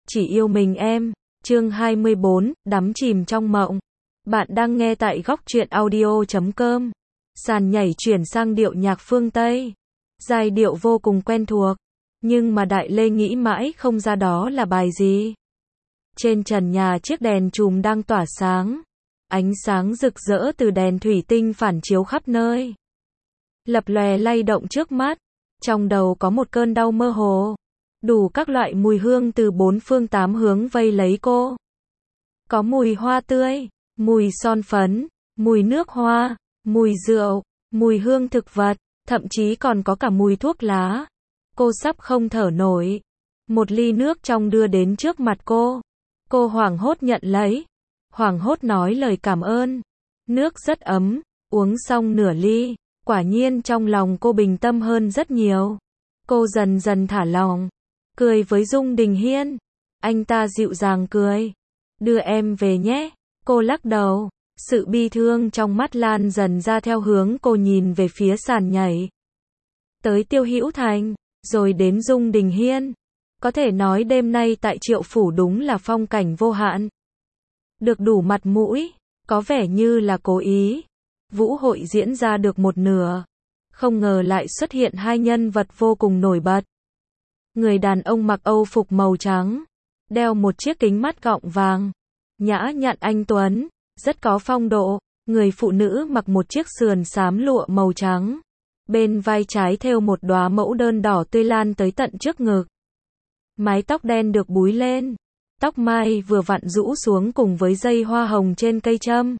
Chỉ yêu mình em. Chương 24, đắm chìm trong mộng. Bạn đang nghe tại góc truyện audio.com. Sàn nhảy chuyển sang điệu nhạc phương Tây. Giai điệu vô cùng quen thuộc. Nhưng mà Đại Lê nghĩ mãi không ra đó là bài gì. Trên trần nhà chiếc đèn chùm đang tỏa sáng. Ánh sáng rực rỡ từ đèn thủy tinh phản chiếu khắp nơi. Lập lòe lay động trước mắt. Trong đầu có một cơn đau mơ hồ. Đủ các loại mùi hương từ bốn phương tám hướng vây lấy cô. Có mùi hoa tươi, mùi son phấn, mùi nước hoa, mùi rượu, mùi hương thực vật, thậm chí còn có cả mùi thuốc lá. Cô sắp không thở nổi. Một ly nước trong đưa đến trước mặt cô. Cô hoảng hốt nhận lấy. Hoảng hốt nói lời cảm ơn. Nước rất ấm, uống xong nửa ly. Quả nhiên trong lòng cô bình tâm hơn rất nhiều. Cô dần dần thả lỏng. Cười với Dung Đình Hiên. Anh ta dịu dàng cười. Đưa em về nhé. Cô lắc đầu. Sự bi thương trong mắt lan dần ra theo hướng cô nhìn về phía sàn nhảy. Tới Tiêu Hữu Thành, rồi đến Dung Đình Hiên. Có thể nói đêm nay tại Triệu Phủ đúng là phong cảnh vô hạn. Được đủ mặt mũi, có vẻ như là cố ý. Vũ hội diễn ra được một nửa. Không ngờ lại xuất hiện hai nhân vật vô cùng nổi bật. Người đàn ông mặc Âu phục màu trắng, đeo một chiếc kính mắt gọng vàng, nhã nhặn anh tuấn, rất có phong độ. Người phụ nữ mặc một chiếc sườn xám lụa màu trắng, bên vai trái thêu một đóa mẫu đơn đỏ tươi lan tới tận trước ngực. Mái tóc đen được búi lên, tóc mai vừa vặn rũ xuống cùng với dây hoa hồng trên cây trâm.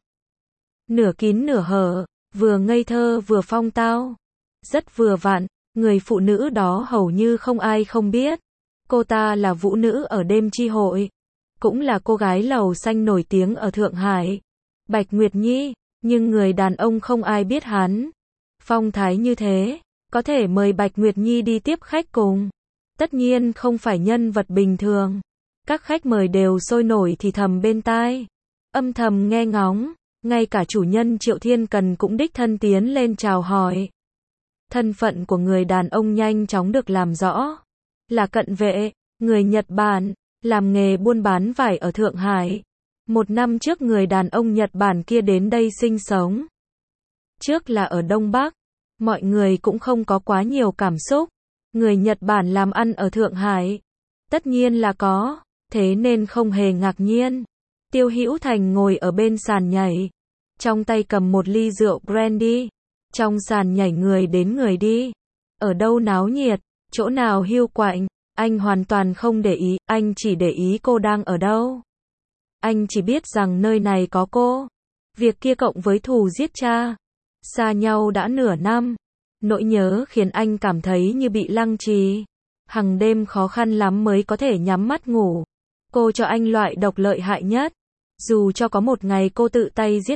Nửa kín nửa hở, vừa ngây thơ vừa phong tao, rất vừa vặn. Người phụ nữ đó hầu như không ai không biết. Cô ta là vũ nữ ở đêm chi hội. Cũng là cô gái lầu xanh nổi tiếng ở Thượng Hải. Bạch Nguyệt Nhi. Nhưng người đàn ông không ai biết hắn. Phong thái như thế. Có thể mời Bạch Nguyệt Nhi đi tiếp khách cùng. Tất nhiên không phải nhân vật bình thường. Các khách mời đều sôi nổi thì thầm bên tai. Âm thầm nghe ngóng. Ngay cả chủ nhân Triệu Thiên Cần cũng đích thân tiến lên chào hỏi. Thân phận của người đàn ông nhanh chóng được làm rõ. Là cận vệ, người Nhật Bản, làm nghề buôn bán vải ở Thượng Hải. Một năm trước người đàn ông Nhật Bản kia đến đây sinh sống. Trước là ở Đông Bắc, mọi người cũng không có quá nhiều cảm xúc. Người Nhật Bản làm ăn ở Thượng Hải, tất nhiên là có, thế nên không hề ngạc nhiên. Tiêu Hữu Thành ngồi ở bên sàn nhảy, trong tay cầm một ly rượu brandy. Trong sàn nhảy người đến người đi. Ở đâu náo nhiệt, chỗ nào hiu quạnh, anh hoàn toàn không để ý, anh chỉ để ý cô đang ở đâu. Anh chỉ biết rằng nơi này có cô. Việc kia cộng với thù giết cha. Xa nhau đã nửa năm. Nỗi nhớ khiến anh cảm thấy như bị lăng trì. Hằng đêm khó khăn lắm mới có thể nhắm mắt ngủ. Cô cho anh loại độc lợi hại nhất. Dù cho có một ngày cô tự tay giết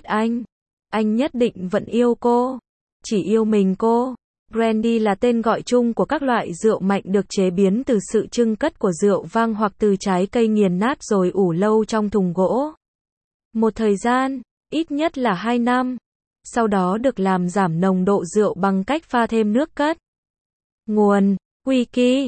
anh nhất định vẫn yêu cô. Chỉ yêu mình cô. Brandy là tên gọi chung của các loại rượu mạnh được chế biến từ sự chưng cất của rượu vang hoặc từ trái cây nghiền nát rồi ủ lâu trong thùng gỗ. Một thời gian, ít nhất là 2 năm. Sau đó được làm giảm nồng độ rượu bằng cách pha thêm nước cất. Nguồn, Wiki,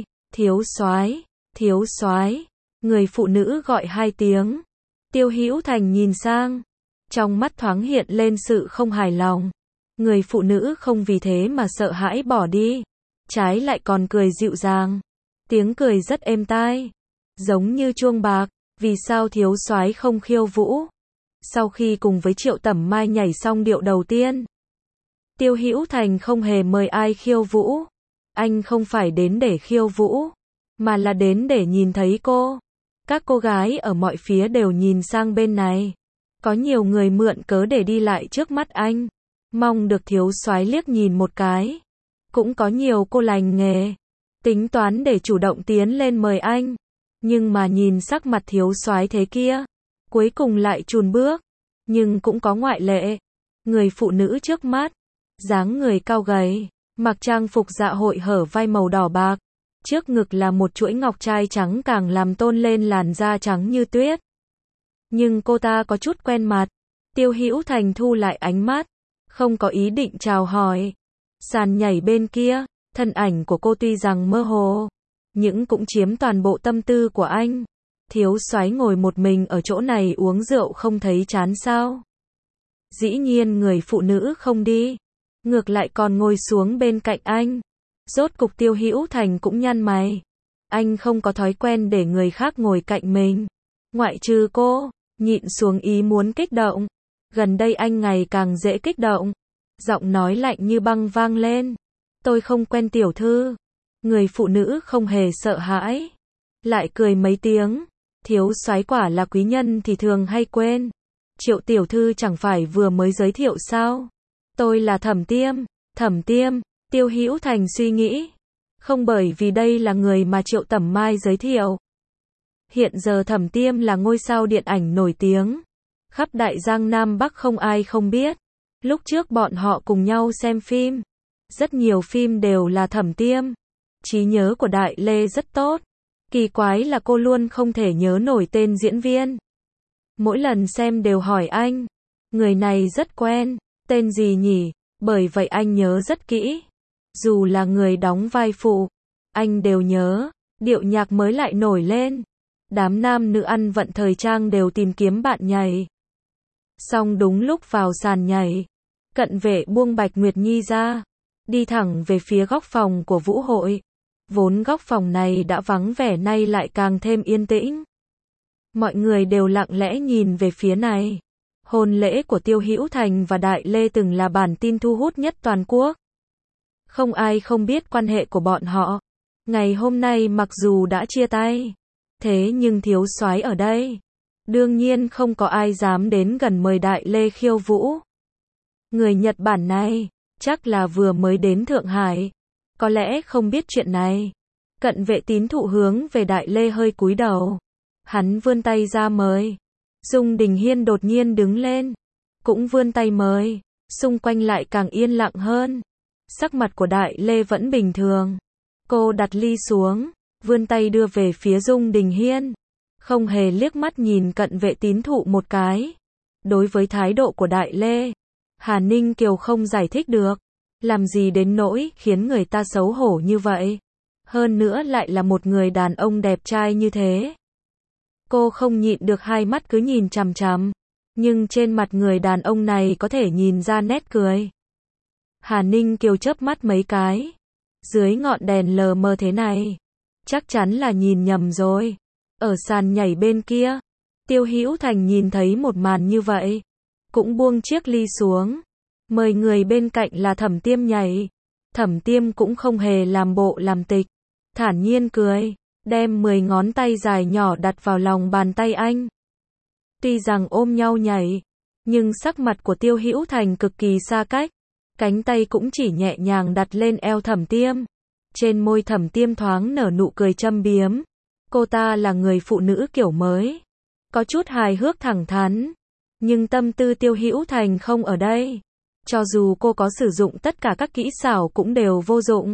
thiếu soái. Người phụ nữ gọi 2 tiếng. Tiêu Hữu Thành nhìn sang. Trong mắt thoáng hiện lên sự không hài lòng. Người phụ nữ không vì thế mà sợ hãi bỏ đi. Trái lại còn cười dịu dàng. Tiếng cười rất êm tai. Giống như chuông bạc. Vì sao thiếu soái không khiêu vũ? Sau khi cùng với Triệu Tẩm Mai nhảy xong điệu đầu tiên, Tiêu Hữu Thành không hề mời ai khiêu vũ. Anh không phải đến để khiêu vũ, mà là đến để nhìn thấy cô. Các cô gái ở mọi phía đều nhìn sang bên này. Có nhiều người mượn cớ để đi lại trước mắt anh. Mong được thiếu soái liếc nhìn một cái. Cũng có nhiều cô lành nghề, tính toán để chủ động tiến lên mời anh. Nhưng mà nhìn sắc mặt thiếu soái thế kia, cuối cùng lại chùn bước. Nhưng cũng có ngoại lệ. Người phụ nữ trước mắt, dáng người cao gầy, mặc trang phục dạ hội hở vai màu đỏ bạc. Trước ngực là một chuỗi ngọc trai trắng càng làm tôn lên làn da trắng như tuyết. Nhưng cô ta có chút quen mặt. Tiêu Hữu Thành thu lại ánh mắt. Không có ý định chào hỏi. Sàn nhảy bên kia, thân ảnh của cô tuy rằng mơ hồ, nhưng cũng chiếm toàn bộ tâm tư của anh. Thiếu soái ngồi một mình ở chỗ này uống rượu không thấy chán sao? Dĩ nhiên người phụ nữ không đi, ngược lại còn ngồi xuống bên cạnh anh. Rốt cục Tiêu Hữu Thành cũng nhăn mày. Anh không có thói quen để người khác ngồi cạnh mình. Ngoại trừ cô, nhịn xuống ý muốn kích động. Gần đây anh ngày càng dễ kích động. Giọng nói lạnh như băng vang lên. Tôi không quen tiểu thư. Người phụ nữ không hề sợ hãi. Lại cười mấy tiếng. Thiếu soái quả là quý nhân thì thường hay quên. Triệu tiểu thư chẳng phải vừa mới giới thiệu sao? Tôi là Thẩm Tiêm. Thẩm Tiêm, Tiêu Hữu Thành suy nghĩ. Không, bởi vì đây là người mà Triệu Tẩm Mai giới thiệu. Hiện giờ Thẩm Tiêm là ngôi sao điện ảnh nổi tiếng. Khắp Đại Giang Nam Bắc không ai không biết. Lúc trước bọn họ cùng nhau xem phim. Rất nhiều phim đều là Thẩm Tiêm. Trí nhớ của Đại Lê rất tốt. Kỳ quái là cô luôn không thể nhớ nổi tên diễn viên. Mỗi lần xem đều hỏi anh. Người này rất quen. Tên gì nhỉ? Bởi vậy anh nhớ rất kỹ. Dù là người đóng vai phụ, anh đều nhớ. Điệu nhạc mới lại nổi lên. Đám nam nữ ăn vận thời trang đều tìm kiếm bạn nhảy. Xong đúng lúc vào sàn nhảy, cận vệ buông Bạch Nguyệt Nhi ra, đi thẳng về phía góc phòng của vũ hội. Vốn góc phòng này đã vắng vẻ nay lại càng thêm yên tĩnh. Mọi người đều lặng lẽ nhìn về phía này. Hôn lễ của Tiêu Hữu Thành và Đại Lê từng là bản tin thu hút nhất toàn quốc. Không ai không biết quan hệ của bọn họ. Ngày hôm nay mặc dù đã chia tay, thế nhưng thiếu soái ở đây. Đương nhiên không có ai dám đến gần mời Đại Lê khiêu vũ. Người Nhật Bản này, chắc là vừa mới đến Thượng Hải. Có lẽ không biết chuyện này. Cận vệ tín thụ hướng về Đại Lê hơi cúi đầu. Hắn vươn tay ra mời. Dung Đình Hiên đột nhiên đứng lên. Cũng vươn tay mời. Xung quanh lại càng yên lặng hơn. Sắc mặt của Đại Lê vẫn bình thường. Cô đặt ly xuống, vươn tay đưa về phía Dung Đình Hiên. Không hề liếc mắt nhìn cận vệ tín thụ một cái. Đối với thái độ của Đại Lê, Hà Ninh Kiều không giải thích được. Làm gì đến nỗi khiến người ta xấu hổ như vậy. Hơn nữa lại là một người đàn ông đẹp trai như thế. Cô không nhịn được hai mắt cứ nhìn chằm chằm. Nhưng trên mặt người đàn ông này có thể nhìn ra nét cười. Hà Ninh Kiều chớp mắt mấy cái. Dưới ngọn đèn lờ mờ thế này, chắc chắn là nhìn nhầm rồi. Ở sàn nhảy bên kia, Tiêu Hữu Thành nhìn thấy một màn như vậy, cũng buông chiếc ly xuống, mời người bên cạnh là Thẩm Tiêm nhảy. Thẩm Tiêm cũng không hề làm bộ làm tịch, thản nhiên cười, đem 10 ngón tay dài nhỏ đặt vào lòng bàn tay anh. Tuy rằng ôm nhau nhảy, nhưng sắc mặt của Tiêu Hữu Thành cực kỳ xa cách. Cánh tay cũng chỉ nhẹ nhàng đặt lên eo Thẩm Tiêm. Trên môi Thẩm Tiêm thoáng nở nụ cười châm biếm. Cô ta là người phụ nữ kiểu mới, có chút hài hước thẳng thắn. Nhưng tâm tư Tiêu Hữu Thành không ở đây. Cho dù cô có sử dụng tất cả các kỹ xảo cũng đều vô dụng.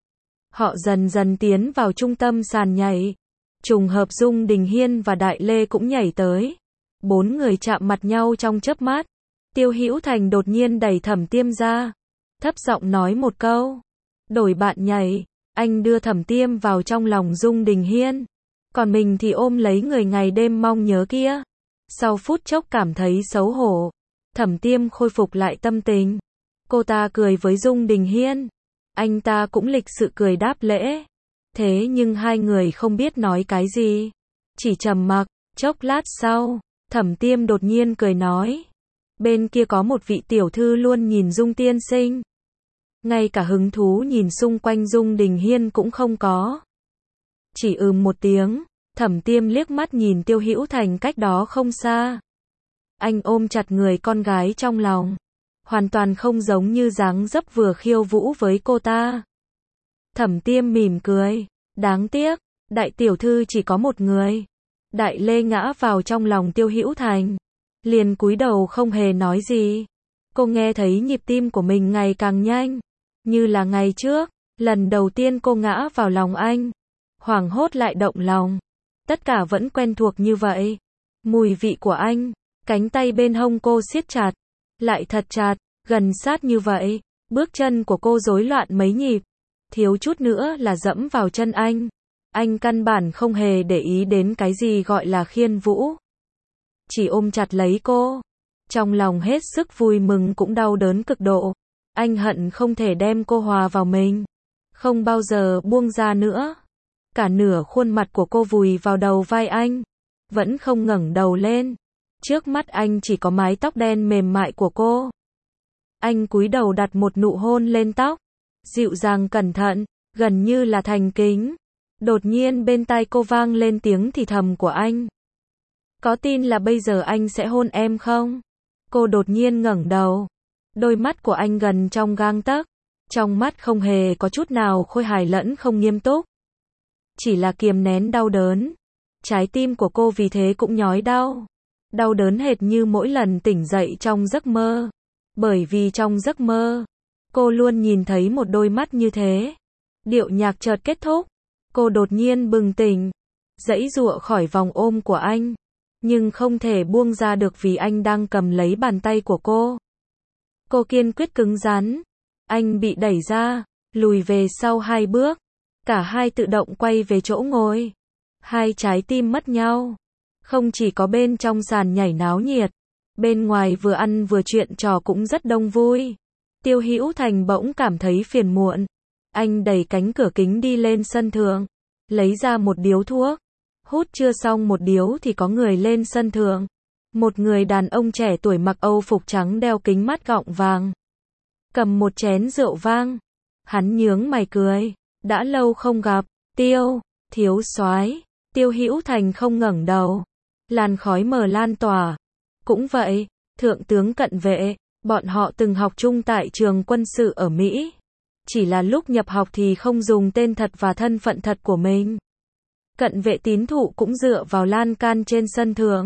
Họ dần dần tiến vào trung tâm sàn nhảy. Trùng hợp Dung Đình Hiên và Đại Lê cũng nhảy tới. 4 người chạm mặt nhau trong chớp mắt. Tiêu Hữu Thành đột nhiên đẩy Thẩm Tiêm ra, thấp giọng nói một câu. Đổi bạn nhảy. Anh đưa Thẩm Tiêm vào trong lòng Dung Đình Hiên. Còn mình thì ôm lấy người ngày đêm mong nhớ kia. Sau phút chốc cảm thấy xấu hổ, Thẩm Tiêm khôi phục lại tâm tình. Cô ta cười với Dung Đình Hiên. Anh ta cũng lịch sự cười đáp lễ. Thế nhưng hai người không biết nói cái gì. Chỉ trầm mặc. Chốc lát sau, Thẩm Tiêm đột nhiên cười nói. Bên kia có một vị tiểu thư luôn nhìn Dung tiên sinh. Ngay cả hứng thú nhìn xung quanh Dung Đình Hiên cũng không có. Chỉ một tiếng, Thẩm Tiêm liếc mắt nhìn Tiêu Hữu Thành cách đó không xa. Anh ôm chặt người con gái trong lòng. Hoàn toàn không giống như dáng dấp vừa khiêu vũ với cô ta. Thẩm Tiêm mỉm cười. Đáng tiếc, đại tiểu thư chỉ có một người. Đại Lê ngã vào trong lòng Tiêu Hữu Thành. Liền cúi đầu không hề nói gì. Cô nghe thấy nhịp tim của mình ngày càng nhanh. Như là ngày trước, lần đầu tiên cô ngã vào lòng anh. Hoảng hốt lại động lòng. Tất cả vẫn quen thuộc như vậy. Mùi vị của anh, cánh tay bên hông cô siết chặt, lại thật chặt, gần sát như vậy. Bước chân của cô rối loạn mấy nhịp, thiếu chút nữa là dẫm vào chân anh. Anh căn bản không hề để ý đến cái gì gọi là khiên vũ. Chỉ ôm chặt lấy cô. Trong lòng hết sức vui mừng cũng đau đớn cực độ. Anh hận không thể đem cô hòa vào mình. Không bao giờ buông ra nữa. Cả nửa khuôn mặt của cô vùi vào đầu vai anh. Vẫn không ngẩng đầu lên. Trước mắt anh chỉ có mái tóc đen mềm mại của cô. Anh cúi đầu đặt một nụ hôn lên tóc. Dịu dàng cẩn thận, gần như là thành kính. Đột nhiên bên tai cô vang lên tiếng thì thầm của anh. Có tin là bây giờ anh sẽ hôn em không? Cô đột nhiên ngẩng đầu. Đôi mắt của anh gần trong gang tấc. Trong mắt không hề có chút nào khôi hài lẫn không nghiêm túc. Chỉ là kiềm nén đau đớn. Trái tim của cô vì thế cũng nhói đau. Đau đớn hệt như mỗi lần tỉnh dậy trong giấc mơ. Bởi vì trong giấc mơ, cô luôn nhìn thấy một đôi mắt như thế. Điệu nhạc chợt kết thúc. Cô đột nhiên bừng tỉnh. Giãy giụa khỏi vòng ôm của anh. Nhưng không thể buông ra được vì anh đang cầm lấy bàn tay của cô. Cô kiên quyết cứng rắn. Anh bị đẩy ra, lùi về sau 2 bước. Cả hai tự động quay về chỗ ngồi. Hai trái tim mất nhau. Không chỉ có bên trong sàn nhảy náo nhiệt. Bên ngoài vừa ăn vừa chuyện trò cũng rất đông vui. Tiêu Hữu Thành bỗng cảm thấy phiền muộn. Anh đẩy cánh cửa kính đi lên sân thượng. Lấy ra một điếu thuốc. Hút chưa xong một điếu thì có người lên sân thượng. Một người đàn ông trẻ tuổi mặc Âu phục trắng đeo kính mắt gọng vàng. Cầm một chén rượu vang. Hắn nhướng mày cười. Đã lâu không gặp. Thiếu soái. Tiêu Hữu Thành không ngẩng đầu. Làn khói mờ lan tỏa. Cũng vậy, thượng tướng Cận Vệ, bọn họ từng học chung tại trường quân sự ở Mỹ. Chỉ là lúc nhập học thì không dùng tên thật và thân phận thật của mình. Cận Vệ Tín Thụ cũng dựa vào lan can trên sân thượng.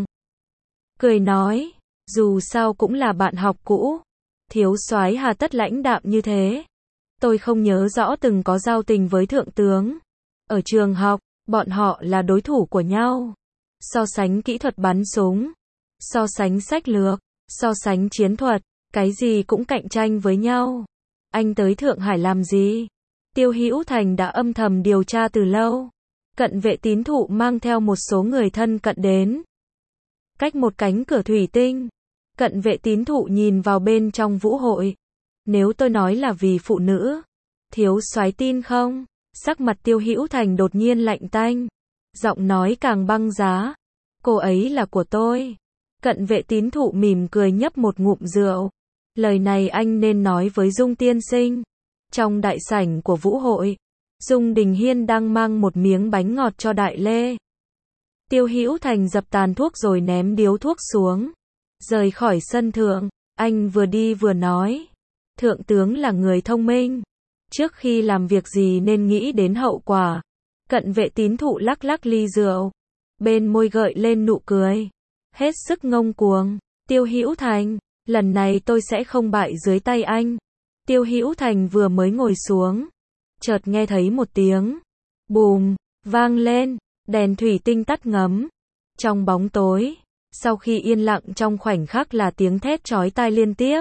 Cười nói, dù sao cũng là bạn học cũ. Thiếu soái hà tất lãnh đạm như thế. Tôi không nhớ rõ từng có giao tình với thượng tướng. Ở trường học, bọn họ là đối thủ của nhau. So sánh kỹ thuật bắn súng. So sánh sách lược, so sánh chiến thuật, cái gì cũng cạnh tranh với nhau. Anh tới Thượng Hải làm gì? Tiêu Hữu Thành đã âm thầm điều tra từ lâu. Cận Vệ Tín Thụ mang theo một số người thân cận đến. Cách một cánh cửa thủy tinh, Cận Vệ Tín Thụ nhìn vào bên trong vũ hội. Nếu tôi nói là vì phụ nữ, thiếu soái tin không? Sắc mặt Tiêu Hữu Thành đột nhiên lạnh tanh. Giọng nói càng băng giá. Cô ấy là của tôi. Cận Vệ Tín Thụ mỉm cười nhấp một ngụm rượu. Lời này anh nên nói với Dung tiên sinh. Trong đại sảnh của vũ hội, Dung Đình Hiên đang mang một miếng bánh ngọt cho Đại Lê. Tiêu Hữu Thành dập tàn thuốc rồi ném điếu thuốc xuống. Rời khỏi sân thượng, anh vừa đi vừa nói. Thượng tướng là người thông minh. Trước khi làm việc gì nên nghĩ đến hậu quả. Cận Vệ Tín Thụ lắc lắc ly rượu. Bên môi gợi lên nụ cười. Hết sức ngông cuồng. Tiêu Hữu Thành, lần này tôi sẽ không bại dưới tay anh. Tiêu Hữu Thành vừa mới ngồi xuống. Chợt nghe thấy một tiếng. Bùm, vang lên. Đèn thủy tinh tắt ngấm. Trong bóng tối. Sau khi yên lặng trong khoảnh khắc là tiếng thét chói tai liên tiếp.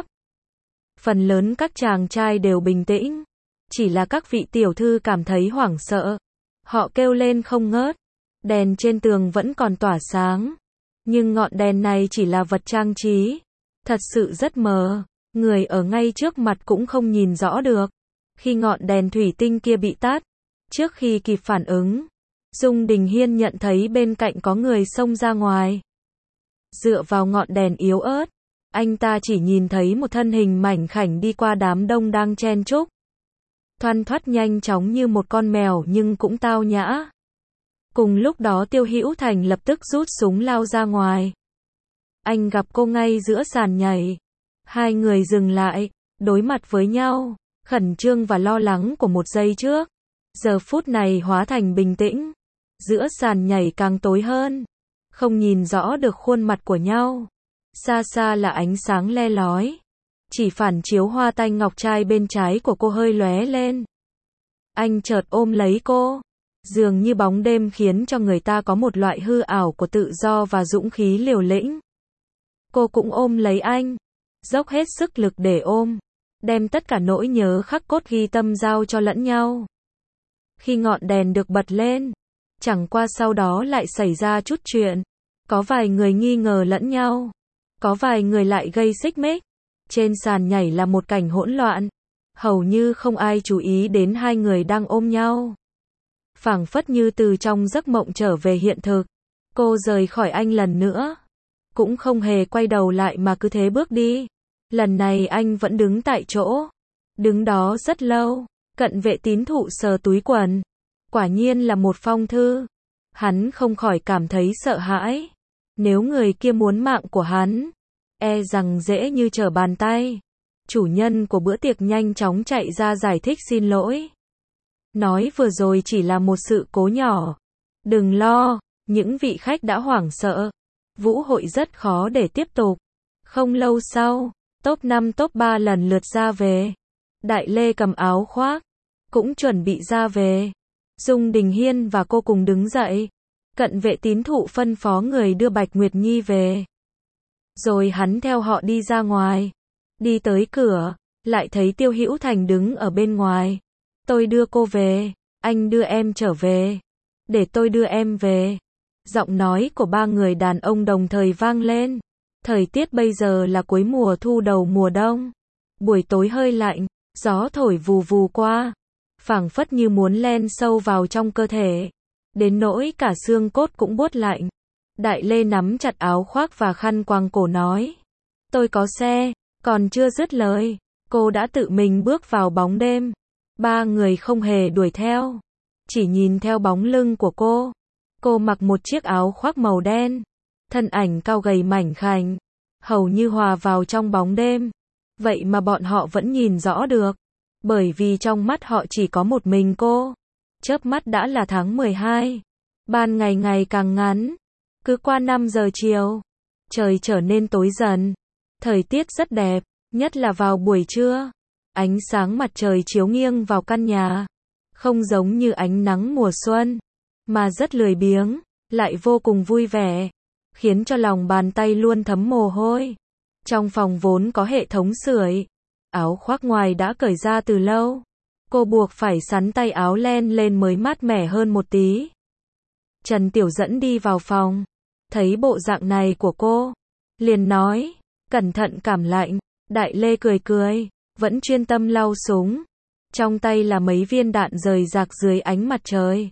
Phần lớn các chàng trai đều bình tĩnh. Chỉ là các vị tiểu thư cảm thấy hoảng sợ. Họ kêu lên không ngớt. Đèn trên tường vẫn còn tỏa sáng. Nhưng ngọn đèn này chỉ là vật trang trí. Thật sự rất mờ. Người ở ngay trước mặt cũng không nhìn rõ được. Khi ngọn đèn thủy tinh kia bị tắt. Trước khi kịp phản ứng. Dung Đình Hiên nhận thấy bên cạnh có người xông ra ngoài. Dựa vào ngọn đèn yếu ớt. Anh ta chỉ nhìn thấy một thân hình mảnh khảnh đi qua đám đông đang chen chúc. Thoăn thoắt nhanh chóng như một con mèo nhưng cũng tao nhã. Cùng lúc đó Tiêu Hữu Thành lập tức rút súng lao ra ngoài. Anh gặp cô ngay giữa sàn nhảy. Hai người dừng lại, đối mặt với nhau, khẩn trương và lo lắng của một giây trước. Giờ phút này hóa thành bình tĩnh. Giữa sàn nhảy càng tối hơn. Không nhìn rõ được khuôn mặt của nhau. Xa xa là ánh sáng le lói. Chỉ phản chiếu hoa tai ngọc trai bên trái của cô hơi lóe lên. Anh chợt ôm lấy cô. Dường như bóng đêm khiến cho người ta có một loại hư ảo của tự do và dũng khí liều lĩnh. Cô cũng ôm lấy anh. Dốc hết sức lực để ôm. Đem tất cả nỗi nhớ khắc cốt ghi tâm giao cho lẫn nhau. Khi ngọn đèn được bật lên. Chẳng qua sau đó lại xảy ra chút chuyện. Có vài người nghi ngờ lẫn nhau. Có vài người lại gây xích mích. Trên sàn nhảy là một cảnh hỗn loạn. Hầu như không ai chú ý đến hai người đang ôm nhau. Phảng phất như từ trong giấc mộng trở về hiện thực. Cô rời khỏi anh lần nữa. Cũng không hề quay đầu lại mà cứ thế bước đi. Lần này anh vẫn đứng tại chỗ. Đứng đó rất lâu. Cận vệ tín thụ sờ túi quần. Quả nhiên là một phong thư. Hắn không khỏi cảm thấy sợ hãi. Nếu người kia muốn mạng của hắn, e rằng dễ như trở bàn tay. Chủ nhân của bữa tiệc nhanh chóng chạy ra giải thích xin lỗi. Nói vừa rồi chỉ là một sự cố nhỏ. Đừng lo, những vị khách đã hoảng sợ. Vũ hội rất khó để tiếp tục. Không lâu sau, top 5 top 3 lần lượt ra về. Đại Lê cầm áo khoác, cũng chuẩn bị ra về. Dung Đình Hiên và cô cùng đứng dậy. Cận vệ tín thụ phân phó người đưa Bạch Nguyệt Nhi về. Rồi hắn theo họ đi ra ngoài. Đi tới cửa, lại thấy Tiêu Hữu Thành đứng ở bên ngoài. Tôi đưa cô về, anh đưa em trở về. Để tôi đưa em về. Giọng nói của ba người đàn ông đồng thời vang lên. Thời tiết bây giờ là cuối mùa thu đầu mùa đông. Buổi tối hơi lạnh, gió thổi vù vù qua. Phảng phất như muốn len sâu vào trong cơ thể. Đến nỗi cả xương cốt cũng buốt lạnh. Đại Lê nắm chặt áo khoác và khăn quàng cổ nói. Tôi có xe, còn chưa dứt lời. Cô đã tự mình bước vào bóng đêm. Ba người không hề đuổi theo. Chỉ nhìn theo bóng lưng của cô. Cô mặc một chiếc áo khoác màu đen. Thân ảnh cao gầy mảnh khảnh. Hầu như hòa vào trong bóng đêm. Vậy mà bọn họ vẫn nhìn rõ được. Bởi vì trong mắt họ chỉ có một mình cô. Chớp mắt đã là tháng 12. Ban ngày ngày càng ngắn. Cứ qua 5 giờ chiều, trời trở nên tối dần. Thời tiết rất đẹp, nhất là vào buổi trưa. Ánh sáng mặt trời chiếu nghiêng vào căn nhà. Không giống như ánh nắng mùa xuân, mà rất lười biếng, lại vô cùng vui vẻ. Khiến cho lòng bàn tay luôn thấm mồ hôi. Trong phòng vốn có hệ thống sưởi. Áo khoác ngoài đã cởi ra từ lâu. Cô buộc phải sắn tay áo len lên mới mát mẻ hơn một tí. Trần Tiểu Dẫn đi vào phòng. Thấy bộ dạng này của cô. Liền nói. Cẩn thận cảm lạnh. Đại Lê cười cười. Vẫn chuyên tâm lau súng. Trong tay là mấy viên đạn rời rạc dưới ánh mặt trời.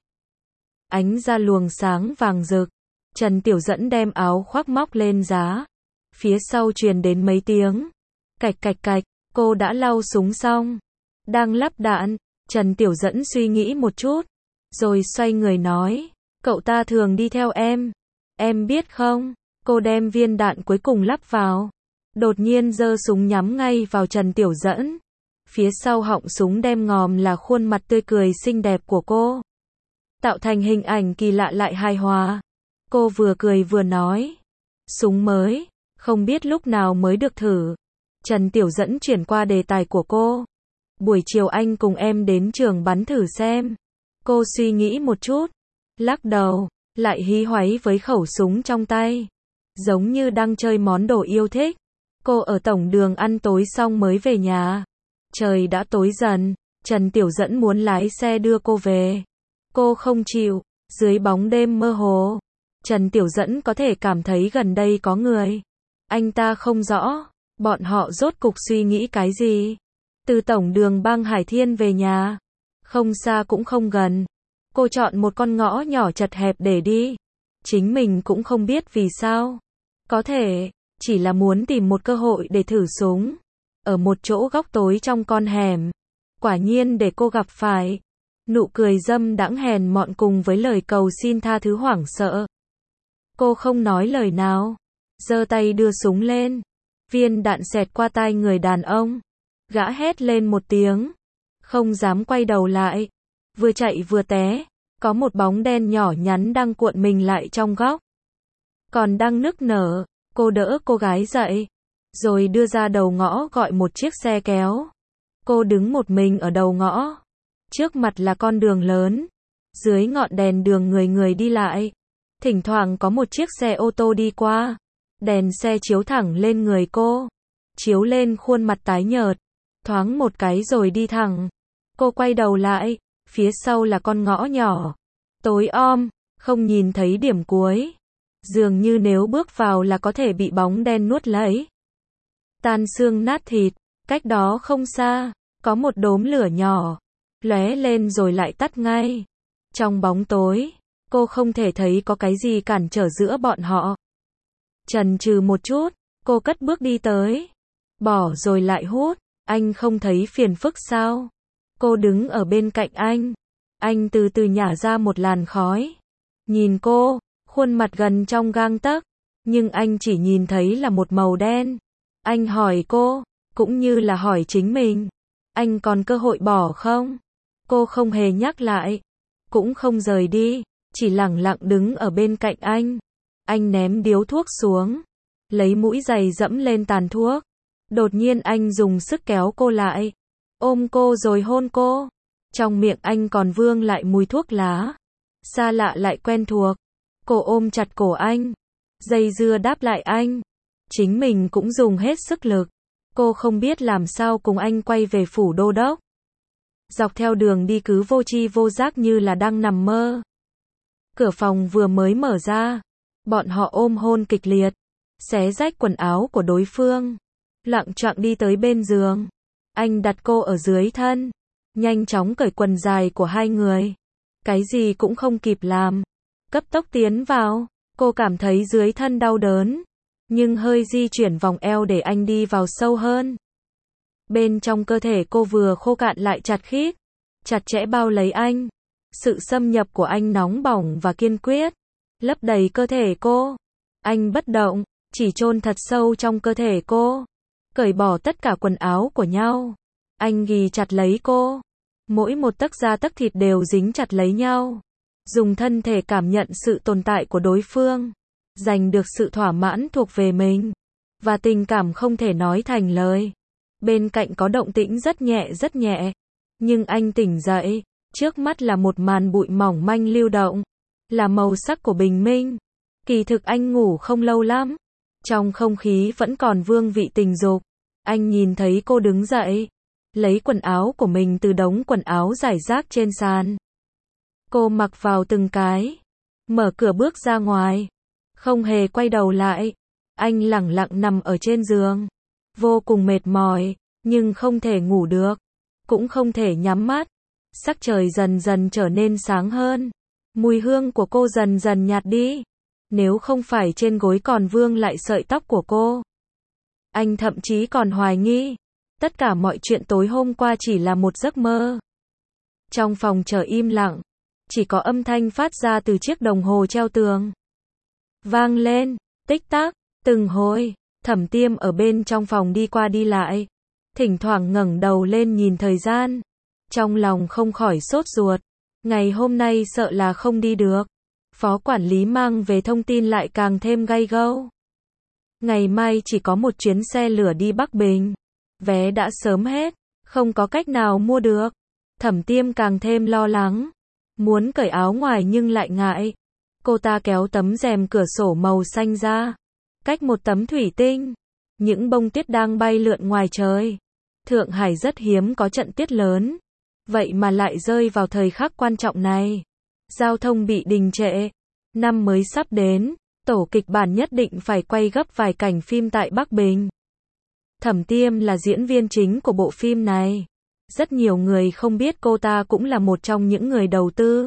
Ánh ra luồng sáng vàng rực. Trần Tiểu Dẫn đem áo khoác móc lên giá. Phía sau truyền đến mấy tiếng. Cạch cạch cạch. Cô đã lau súng xong. Đang lắp đạn. Trần Tiểu Dẫn suy nghĩ một chút. Rồi xoay người nói. Cậu ta thường đi theo em. Em biết không? Cô đem viên đạn cuối cùng lắp vào. Đột nhiên giơ súng nhắm ngay vào Trần Tiểu Dẫn. Phía sau họng súng đem ngòm là khuôn mặt tươi cười xinh đẹp của cô. Tạo thành hình ảnh kỳ lạ lại hài hòa. Cô vừa cười vừa nói. Súng mới, không biết lúc nào mới được thử. Trần Tiểu Dẫn chuyển qua đề tài của cô. Buổi chiều anh cùng em đến trường bắn thử xem. Cô suy nghĩ một chút. Lắc đầu, lại hí hoáy với khẩu súng trong tay. Giống như đang chơi món đồ yêu thích. Cô ở tổng đường ăn tối xong mới về nhà. Trời đã tối dần, Trần Tiểu Dẫn muốn lái xe đưa cô về. Cô không chịu, dưới bóng đêm mơ hồ. Trần Tiểu Dẫn có thể cảm thấy gần đây có người. Anh ta không rõ, bọn họ rốt cục suy nghĩ cái gì. Từ tổng đường Bang Hải Thiên về nhà. Không xa cũng không gần. Cô chọn một con ngõ nhỏ chật hẹp để đi. Chính mình cũng không biết vì sao. Có thể, chỉ là muốn tìm một cơ hội để thử súng. Ở một chỗ góc tối trong con hẻm. Quả nhiên để cô gặp phải. Nụ cười dâm đãng hèn mọn cùng với lời cầu xin tha thứ hoảng sợ. Cô không nói lời nào. Giơ tay đưa súng lên. Viên đạn xẹt qua tai người đàn ông. Gã hét lên một tiếng. Không dám quay đầu lại. Vừa chạy vừa té. Có một bóng đen nhỏ nhắn đang cuộn mình lại trong góc. Còn đang nức nở. Cô đỡ cô gái dậy. Rồi đưa ra đầu ngõ gọi một chiếc xe kéo. Cô đứng một mình ở đầu ngõ. Trước mặt là con đường lớn. Dưới ngọn đèn đường người người đi lại. Thỉnh thoảng có một chiếc xe ô tô đi qua. Đèn xe chiếu thẳng lên người cô. Chiếu lên khuôn mặt tái nhợt. Thoáng một cái rồi đi thẳng. Cô quay đầu lại. Phía sau là con ngõ nhỏ. Tối om, không nhìn thấy điểm cuối. Dường như nếu bước vào là có thể bị bóng đen nuốt lấy. Tan xương nát thịt, cách đó không xa, có một đốm lửa nhỏ, lóe lên rồi lại tắt ngay. Trong bóng tối, cô không thể thấy có cái gì cản trở giữa bọn họ. Chần chừ một chút, cô cất bước đi tới. Bỏ rồi lại hút, anh không thấy phiền phức sao? Cô đứng ở bên cạnh anh. Anh từ từ nhả ra một làn khói. Nhìn cô, khuôn mặt gần trong gang tấc, nhưng anh chỉ nhìn thấy là một màu đen. Anh hỏi cô, cũng như là hỏi chính mình, anh còn cơ hội bỏ không? Cô không hề nhắc lại, cũng không rời đi, chỉ lẳng lặng đứng ở bên cạnh anh. Anh ném điếu thuốc xuống, lấy mũi giày dẫm lên tàn thuốc. Đột nhiên anh dùng sức kéo cô lại, ôm cô rồi hôn cô. Trong miệng anh còn vương lại mùi thuốc lá, xa lạ lại quen thuộc. Cô ôm chặt cổ anh, dây dưa đáp lại anh. Chính mình cũng dùng hết sức lực. Cô không biết làm sao cùng anh quay về phủ đô đốc. Dọc theo đường đi cứ vô tri vô giác như là đang nằm mơ. Cửa phòng vừa mới mở ra, bọn họ ôm hôn kịch liệt, xé rách quần áo của đối phương, lặng choạng đi tới bên giường. Anh đặt cô ở dưới thân, nhanh chóng cởi quần dài của hai người. Cái gì cũng không kịp làm, cấp tốc tiến vào. Cô cảm thấy dưới thân đau đớn, nhưng hơi di chuyển vòng eo để anh đi vào sâu hơn. Bên trong cơ thể cô vừa khô cạn lại chặt khít, chặt chẽ bao lấy anh. Sự xâm nhập của anh nóng bỏng và kiên quyết, lấp đầy cơ thể cô. Anh bất động, chỉ chôn thật sâu trong cơ thể cô, cởi bỏ tất cả quần áo của nhau. Anh ghì chặt lấy cô, mỗi một tấc da tấc thịt đều dính chặt lấy nhau. Dùng thân thể cảm nhận sự tồn tại của đối phương, giành được sự thỏa mãn thuộc về mình, và tình cảm không thể nói thành lời. Bên cạnh có động tĩnh rất nhẹ, nhưng anh tỉnh dậy, trước mắt là một màn bụi mỏng manh lưu động, là màu sắc của bình minh. Kỳ thực anh ngủ không lâu lắm, trong không khí vẫn còn vương vị tình dục. Anh nhìn thấy cô đứng dậy, lấy quần áo của mình từ đống quần áo rải rác trên sàn. Cô mặc vào từng cái, mở cửa bước ra ngoài, không hề quay đầu lại. Anh lẳng lặng nằm ở trên giường, vô cùng mệt mỏi, nhưng không thể ngủ được, cũng không thể nhắm mắt. Sắc trời dần dần trở nên sáng hơn, mùi hương của cô dần dần nhạt đi. Nếu không phải trên gối còn vương lại sợi tóc của cô, anh thậm chí còn hoài nghi, tất cả mọi chuyện tối hôm qua chỉ là một giấc mơ. Trong phòng trở im lặng, chỉ có âm thanh phát ra từ chiếc đồng hồ treo tường. Vang lên, tích tắc, từng hồi. Thẩm Tiêm ở bên trong phòng đi qua đi lại, thỉnh thoảng ngẩng đầu lên nhìn thời gian. Trong lòng không khỏi sốt ruột, ngày hôm nay sợ là không đi được. Phó quản lý mang về thông tin lại càng thêm gay gâu. Ngày mai chỉ có một chuyến xe lửa đi Bắc Bình, vé đã sớm hết, không có cách nào mua được. Thẩm Tiêm càng thêm lo lắng, muốn cởi áo ngoài nhưng lại ngại. Cô ta kéo tấm rèm cửa sổ màu xanh ra, cách một tấm thủy tinh, những bông tuyết đang bay lượn ngoài trời. Thượng Hải rất hiếm có trận tuyết lớn, vậy mà lại rơi vào thời khắc quan trọng này. Giao thông bị đình trệ, năm mới sắp đến, tổ kịch bản nhất định phải quay gấp vài cảnh phim tại Bắc Bình. Thẩm Tiêm là diễn viên chính của bộ phim này. Rất nhiều người không biết cô ta cũng là một trong những người đầu tư.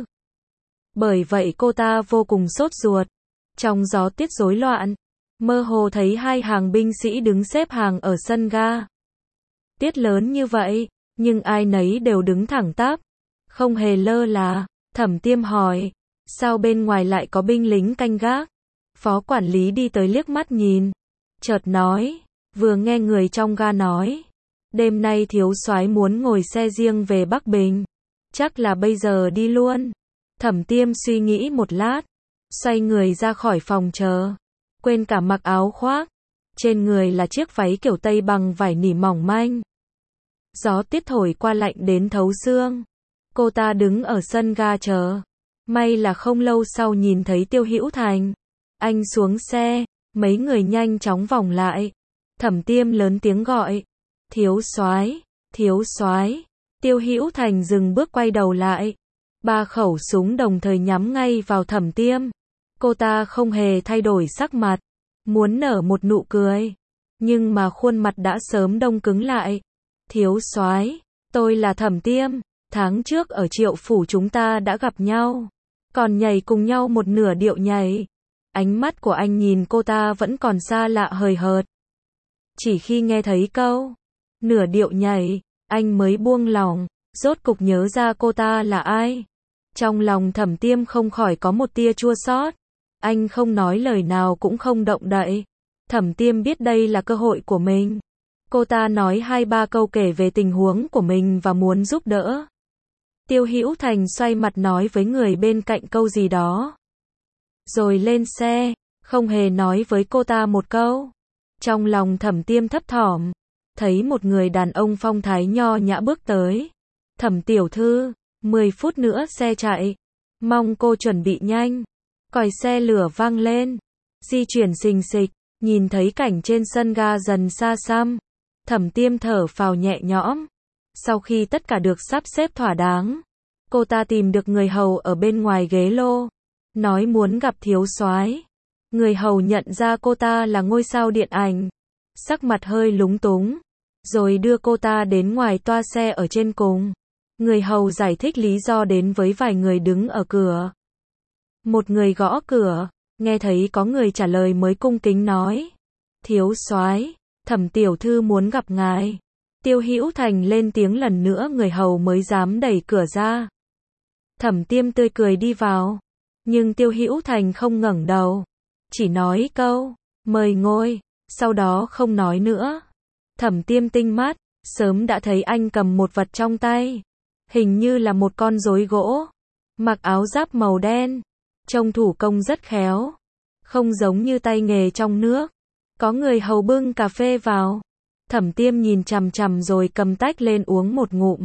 Bởi vậy cô ta vô cùng sốt ruột. Trong gió tuyết rối loạn, mơ hồ thấy hai hàng binh sĩ đứng xếp hàng ở sân ga. Tuyết lớn như vậy, nhưng ai nấy đều đứng thẳng tắp, không hề lơ là. Thẩm Tiêm hỏi, sao bên ngoài lại có binh lính canh gác? Phó quản lý đi tới liếc mắt nhìn, chợt nói, vừa nghe người trong ga nói, đêm nay thiếu soái muốn ngồi xe riêng về Bắc Bình, chắc là bây giờ đi luôn. Thẩm Tiêm suy nghĩ một lát, xoay người ra khỏi phòng chờ, quên cả mặc áo khoác, trên người là chiếc váy kiểu Tây bằng vải nỉ mỏng manh. Gió tuyết thổi qua lạnh đến thấu xương. Cô ta đứng ở sân ga chờ. May là không lâu sau nhìn thấy Tiêu Hữu Thành. Anh xuống xe, mấy người nhanh chóng vòng lại. Thẩm Tiêm lớn tiếng gọi, thiếu soái, thiếu soái. Tiêu Hữu Thành dừng bước quay đầu lại. 3 khẩu súng đồng thời nhắm ngay vào Thẩm Tiêm. Cô ta không hề thay đổi sắc mặt, muốn nở một nụ cười, nhưng mà khuôn mặt đã sớm đông cứng lại. Thiếu soái, tôi là Thẩm Tiêm, tháng trước ở Triệu phủ chúng ta đã gặp nhau, còn nhảy cùng nhau một nửa điệu nhảy. Ánh mắt của anh nhìn cô ta vẫn còn xa lạ hời hợt. Chỉ khi nghe thấy câu nửa điệu nhảy, anh mới buông lòng, rốt cục nhớ ra cô ta là ai. Trong lòng Thẩm Tiêm không khỏi có một tia chua xót. Anh không nói lời nào cũng không động đậy. Thẩm Tiêm biết đây là cơ hội của mình. Cô ta nói 2-3 câu kể về tình huống của mình và muốn giúp đỡ. Tiêu Hữu Thành xoay mặt nói với người bên cạnh câu gì đó, rồi lên xe, không hề nói với cô ta một câu. Trong lòng Thẩm Tiêm thấp thỏm, thấy một người đàn ông phong thái nho nhã bước tới. Thẩm tiểu thư, 10 phút nữa xe chạy, mong cô chuẩn bị nhanh. Còi xe lửa vang lên, di chuyển xình xịch, nhìn thấy cảnh trên sân ga dần xa xăm. Thẩm Tiêm thở phào nhẹ nhõm. Sau khi tất cả được sắp xếp thỏa đáng, cô ta tìm được người hầu ở bên ngoài ghế lô, nói muốn gặp thiếu soái. Người hầu nhận ra cô ta là ngôi sao điện ảnh, sắc mặt hơi lúng túng, rồi đưa cô ta đến ngoài toa xe ở trên cùng. Người hầu giải thích lý do đến với vài người đứng ở cửa. Một người gõ cửa, nghe thấy có người trả lời mới cung kính nói: thiếu soái, Thẩm tiểu thư muốn gặp ngài. Tiêu Hữu Thành lên tiếng lần nữa, người hầu mới dám đẩy cửa ra. Thẩm Tiêm tươi cười đi vào, nhưng Tiêu Hữu Thành không ngẩng đầu, chỉ nói câu mời ngồi, sau đó không nói nữa. Thẩm Tiêm tinh mắt, sớm đã thấy anh cầm một vật trong tay, hình như là một con rối gỗ, mặc áo giáp màu đen, trông thủ công rất khéo, không giống như tay nghề trong nước. Có người hầu bưng cà phê vào, Thẩm Tiêm nhìn chằm chằm rồi cầm tách lên uống một ngụm.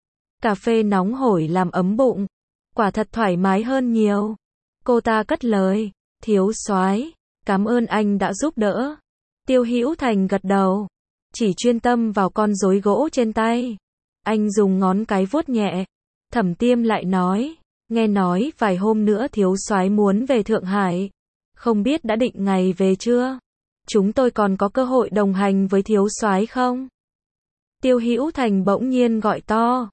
Cà phê nóng hổi làm ấm bụng, quả thật thoải mái hơn nhiều. Cô ta cất lời: thiếu soái, cảm ơn anh đã giúp đỡ. Tiêu Hữu Thành gật đầu, chỉ chuyên tâm vào con rối gỗ trên tay. Anh dùng ngón cái vuốt nhẹ. Thẩm Tiêm lại nói: nghe nói vài hôm nữa thiếu soái muốn về Thượng Hải, không biết đã định ngày về chưa? Chúng tôi còn có cơ hội đồng hành với thiếu soái không? Tiêu Hữu Thành bỗng nhiên gọi to: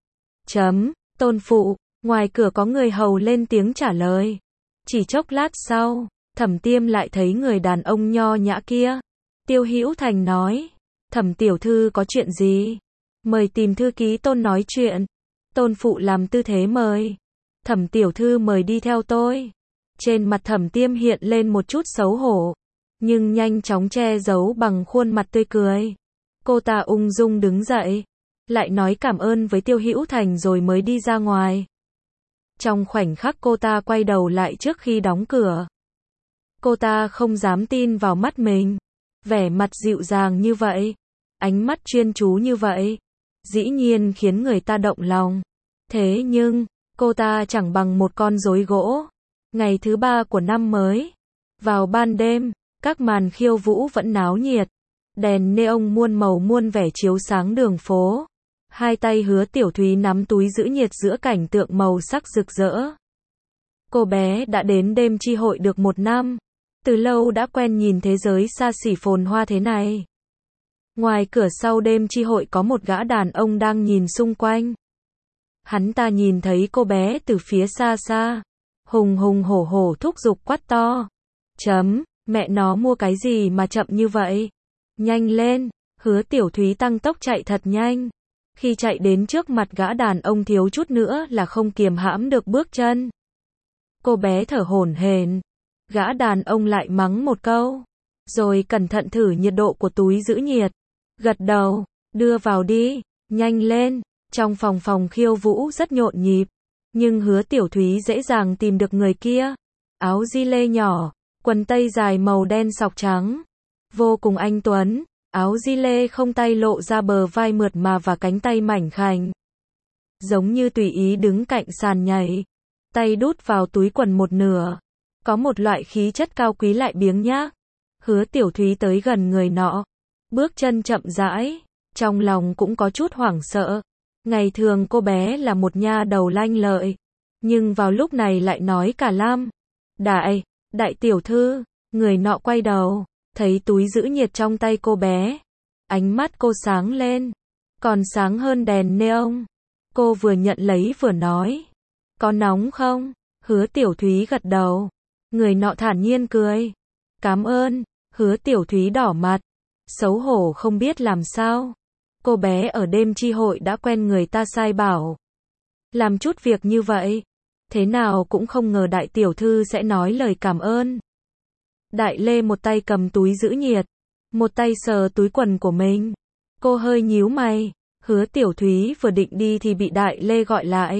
Tôn phụ. Ngoài cửa có người hầu lên tiếng trả lời. Chỉ chốc lát sau, Thẩm Tiêm lại thấy người đàn ông nho nhã kia. Tiêu Hữu Thành nói: Thẩm tiểu thư có chuyện gì? Mời tìm thư ký Tôn nói chuyện. Tôn phụ làm tư thế mời. Thẩm tiểu thư mời đi theo tôi. Trên mặt Thẩm Tiêm hiện lên một chút xấu hổ, nhưng nhanh chóng che giấu bằng khuôn mặt tươi cười. Cô ta ung dung đứng dậy, lại nói cảm ơn với Tiêu Hữu Thành rồi mới đi ra ngoài. Trong khoảnh khắc cô ta quay đầu lại trước khi đóng cửa, cô ta không dám tin vào mắt mình. Vẻ mặt dịu dàng như vậy, ánh mắt chuyên chú như vậy, dĩ nhiên khiến người ta động lòng. Thế nhưng, cô ta chẳng bằng một con rối gỗ. Ngày thứ 3 của năm mới, vào ban đêm, các màn khiêu vũ vẫn náo nhiệt. Đèn neon muôn màu muôn vẻ chiếu sáng đường phố. Hai tay Hứa Tiểu Thúy nắm túi giữ nhiệt giữa cảnh tượng màu sắc rực rỡ. Cô bé đã đến đêm chi hội được 1 năm. Từ lâu đã quen nhìn thế giới xa xỉ phồn hoa thế này. Ngoài cửa sau đêm chi hội có một gã đàn ông đang nhìn xung quanh. Hắn ta nhìn thấy cô bé từ phía xa xa, hùng hùng hổ hổ thúc giục quát to: mẹ nó mua cái gì mà chậm như vậy? Nhanh lên! Hứa Tiểu Thúy tăng tốc chạy thật nhanh. Khi chạy đến trước mặt gã đàn ông thiếu chút nữa là không kiềm hãm được bước chân. Cô bé thở hổn hển. Gã đàn ông lại mắng một câu, rồi cẩn thận thử nhiệt độ của túi giữ nhiệt. Gật đầu, đưa vào đi, nhanh lên. Trong phòng khiêu vũ rất nhộn nhịp, nhưng Hứa Tiểu Thúy dễ dàng tìm được người kia. Áo gi lê nhỏ, quần tây dài màu đen sọc trắng, vô cùng anh tuấn. Áo gi lê không tay lộ ra bờ vai mượt mà và cánh tay mảnh khảnh, giống như tùy ý đứng cạnh sàn nhảy, tay đút vào túi quần một nửa, có một loại khí chất cao quý lại biếng nhác. Hứa Tiểu Thúy tới gần người nọ, bước chân chậm rãi, trong lòng cũng có chút hoảng sợ. Ngày thường cô bé là một nha đầu lanh lợi, Nhưng vào lúc này lại nói cả lam. Đại tiểu thư, người nọ quay đầu, thấy túi giữ nhiệt trong tay cô bé. Ánh mắt cô sáng lên, còn sáng hơn đèn neon. Cô vừa nhận lấy vừa nói, có nóng không? Hứa Tiểu Thúy gật đầu. Người nọ thản nhiên cười. Cảm ơn. Hứa Tiểu Thúy đỏ mặt, xấu hổ không biết làm sao. Cô bé ở đêm chi hội đã quen người ta sai bảo làm chút việc như vậy. Thế nào cũng không ngờ đại tiểu thư sẽ nói lời cảm ơn. Đại Lê một tay cầm túi giữ nhiệt, một tay sờ túi quần của mình. Cô hơi nhíu mày. Hứa Tiểu Thúy vừa định đi thì bị Đại Lê gọi lại.